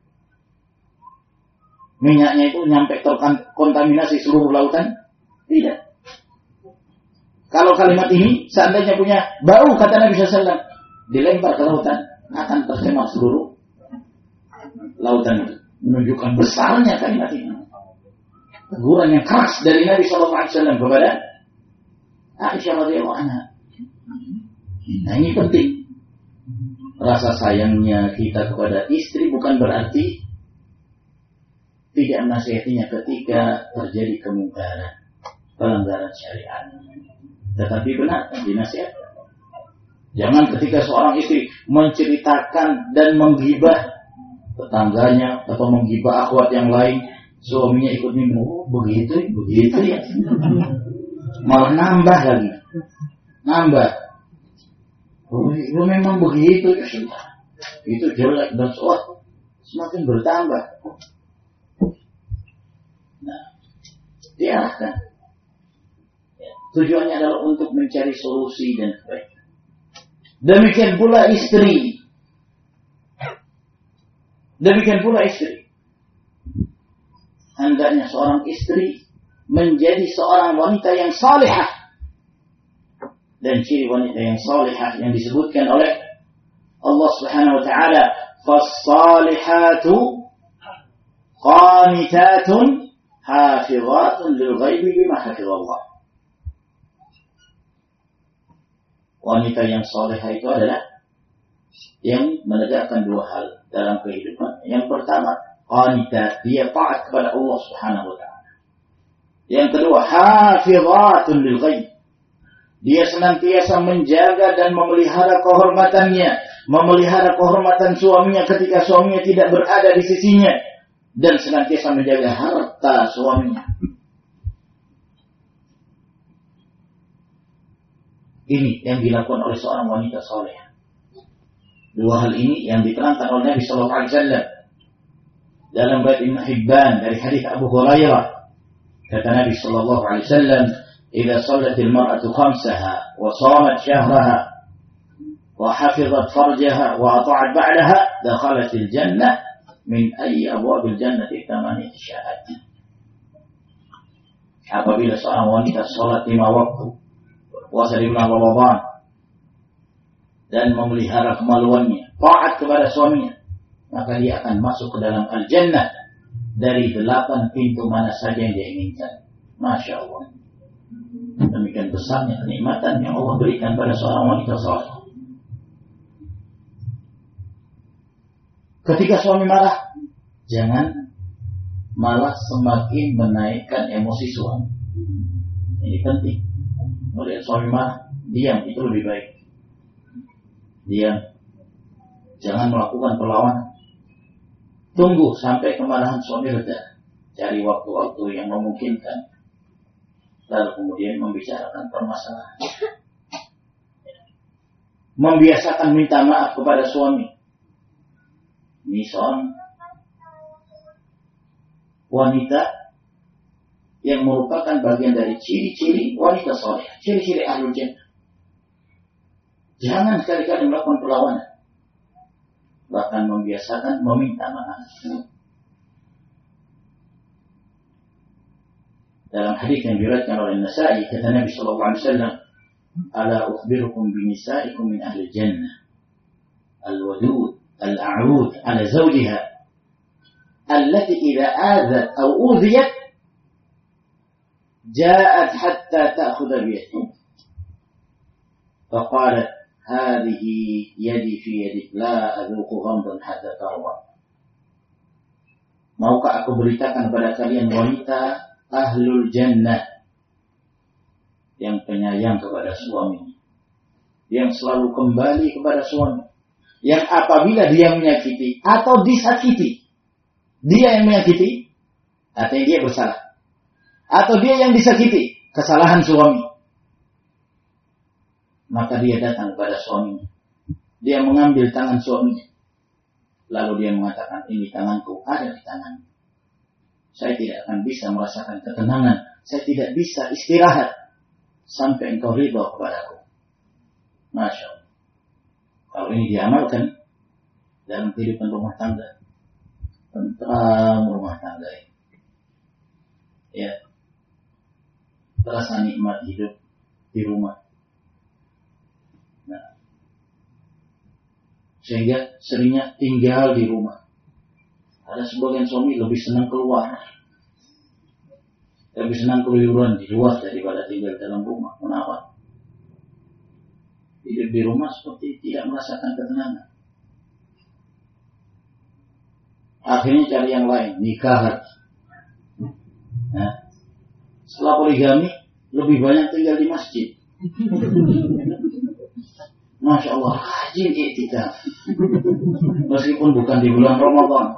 Minyaknya itu nyampe terkontaminasi seluruh lautan? Tidak. Kalau kalimat ini seandainya punya bau, kata Nabi SAW, dilempar ke lautan, akan tercemar seluruh lautan itu. Menunjukkan besarnya kalimat ini. Teguran yang keras dari Nabi SAW kepada Aisyah radhiyallahu anha. Nah, ini penting. Rasa sayangnya kita kepada istri bukan berarti tidak menasihatinya ketika terjadi kemungkaran, pelanggaran syariat. Tetapi benar dinasihatkan. Jangan ketika seorang istri menceritakan dan menggibah tetangganya atau menggibah akhwat yang lain, suaminya ikut minum. Oh, begitu ya. Malah nambah lagi. Nambah. Oh, itu memang begitu ya sudah. Itu jelek dan semakin bertambah. Nah, diarahkan. Ya, tujuannya adalah untuk mencari solusi dan kebaikan. Demikian pula istri. Hendaknya seorang istri menjadi seorang wanita yang salihah. Dan ciri wanita yang salihah yang disebutkan oleh Allah Subhanahu wa taala, fas-salihatu qanitatun hafizatun lil ghaibi bima hafizallah. Wanita yang salihah itu adalah yang menegakkan dua hal dalam kehidupan. Yang pertama, qanitat, dia taat kepada Allah Subhanahu wa taala. Yang kedua, hafizatun lil ghaib. Dia senantiasa menjaga dan memelihara kehormatannya, memelihara kehormatan suaminya ketika suaminya tidak berada di sisinya, dan senantiasa menjaga harta suaminya. Ini yang dilakukan oleh seorang wanita saleh. Dua hal ini yang diterangkan oleh Nabi sallallahu alaihi wasallam dalam riwayat Ibnu Hibban dari hadis Abu Hurairah. Kata Nabi sallallahu alaihi wasallam, "Idza shallatil mar'atu khamsaha wa shamat shahraha wa hafizat farjaha wa ata'at ba'daha, dakhalatil jannah min ayyi abwabil jannati thamaniyat sya'at." Apabila seorang wanita salat 5 waktu, puasa di bulan Ramadan, dan memelihara kemaluannya, taat kepada suaminya, maka dia akan masuk ke dalam al-jannah dari 8 pintu mana saja yang dia inginkan. Masya Allah. Demikian besarnya kenikmatan yang Allah berikan pada seorang wanita saleh. Ketika suami marah, jangan malah semakin menaikkan emosi suami. Ini penting. Melihat suami marah, diam, itu lebih baik. Diam. Jangan melakukan perlawanan. Tunggu sampai kemarahan suami reda. Cari waktu-waktu yang memungkinkan. Lalu kemudian membicarakan permasalahan. Membiasakan minta maaf kepada suami. Ini seorang wanita yang merupakan bagian dari ciri-ciri wanita saleh, ciri-ciri ahlul jannah. Jangan sekali-kali melakukan perlawanan, bahkan membiasakan meminta maaf. Dalam hadis yang diriwayatkan oleh Nasa'i, kata Nabi sallallahu alaihi wasallam, "Ala ukhbirukum bi nisa'ikum min ahli jannah, al-wadud, al-a'ud 'ala zawjiha." التي إذا آذت أو أوذيت جاءت حتى تأخذ بيده فقالت هذه يدي في يدك لا أذوق غمضا حتى ترضى. Maukah aku beritakan kepada kalian wanita ahlul jannah yang penyayang kepada suaminya, yang selalu kembali kepada suami, yang apabila dia menyakiti atau disakiti, dia yang menyakiti, artinya dia bersalah. Atau dia yang disakiti, kesalahan suami, maka dia datang kepada suaminya. Dia mengambil tangan suaminya. Lalu dia mengatakan, ini tanganku ada di tanganmu. Saya tidak akan bisa merasakan ketenangan. Saya tidak bisa istirahat sampai engkau ridha kepadaku. Masya Allah. Kalau ini diamalkan dalam kehidupan rumah tangga, tentram rumah tangga ini, ya, terasa nikmat hidup di rumah. Nah, sehingga seringnya tinggal di rumah. Ada sebagian suami lebih senang keluar, lebih senang keluyuran di luar daripada tinggal dalam rumah. Kenapa? Hidup di rumah seperti tidak merasakan ketenangan. Akhirnya cari yang lain, nikah. Nah, setelah poligami lebih banyak tinggal di masjid. Masya Allah, rajin iktikaf. Meskipun bukan di bulan Ramadan.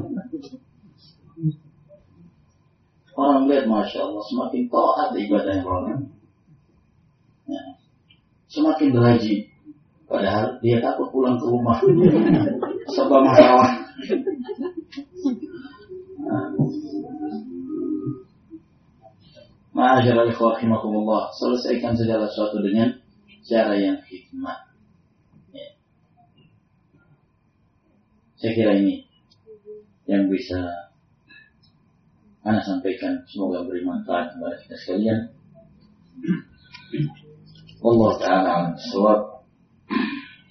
Orang lihat, Masya Allah, semakin taat ibadah yang Ramadan. Nah, semakin rajin. Padahal dia takut pulang ke rumah. Sebab masalah. Ma'asyarul ikhwah rahimakumullah, selesaikan segala sesuatu dengan cara yang hikmah. Ya. Saya kira ini yang bisa ana sampaikan, semoga beri manfaat kepada kita sekalian. Wallahu ta'ala a'lam.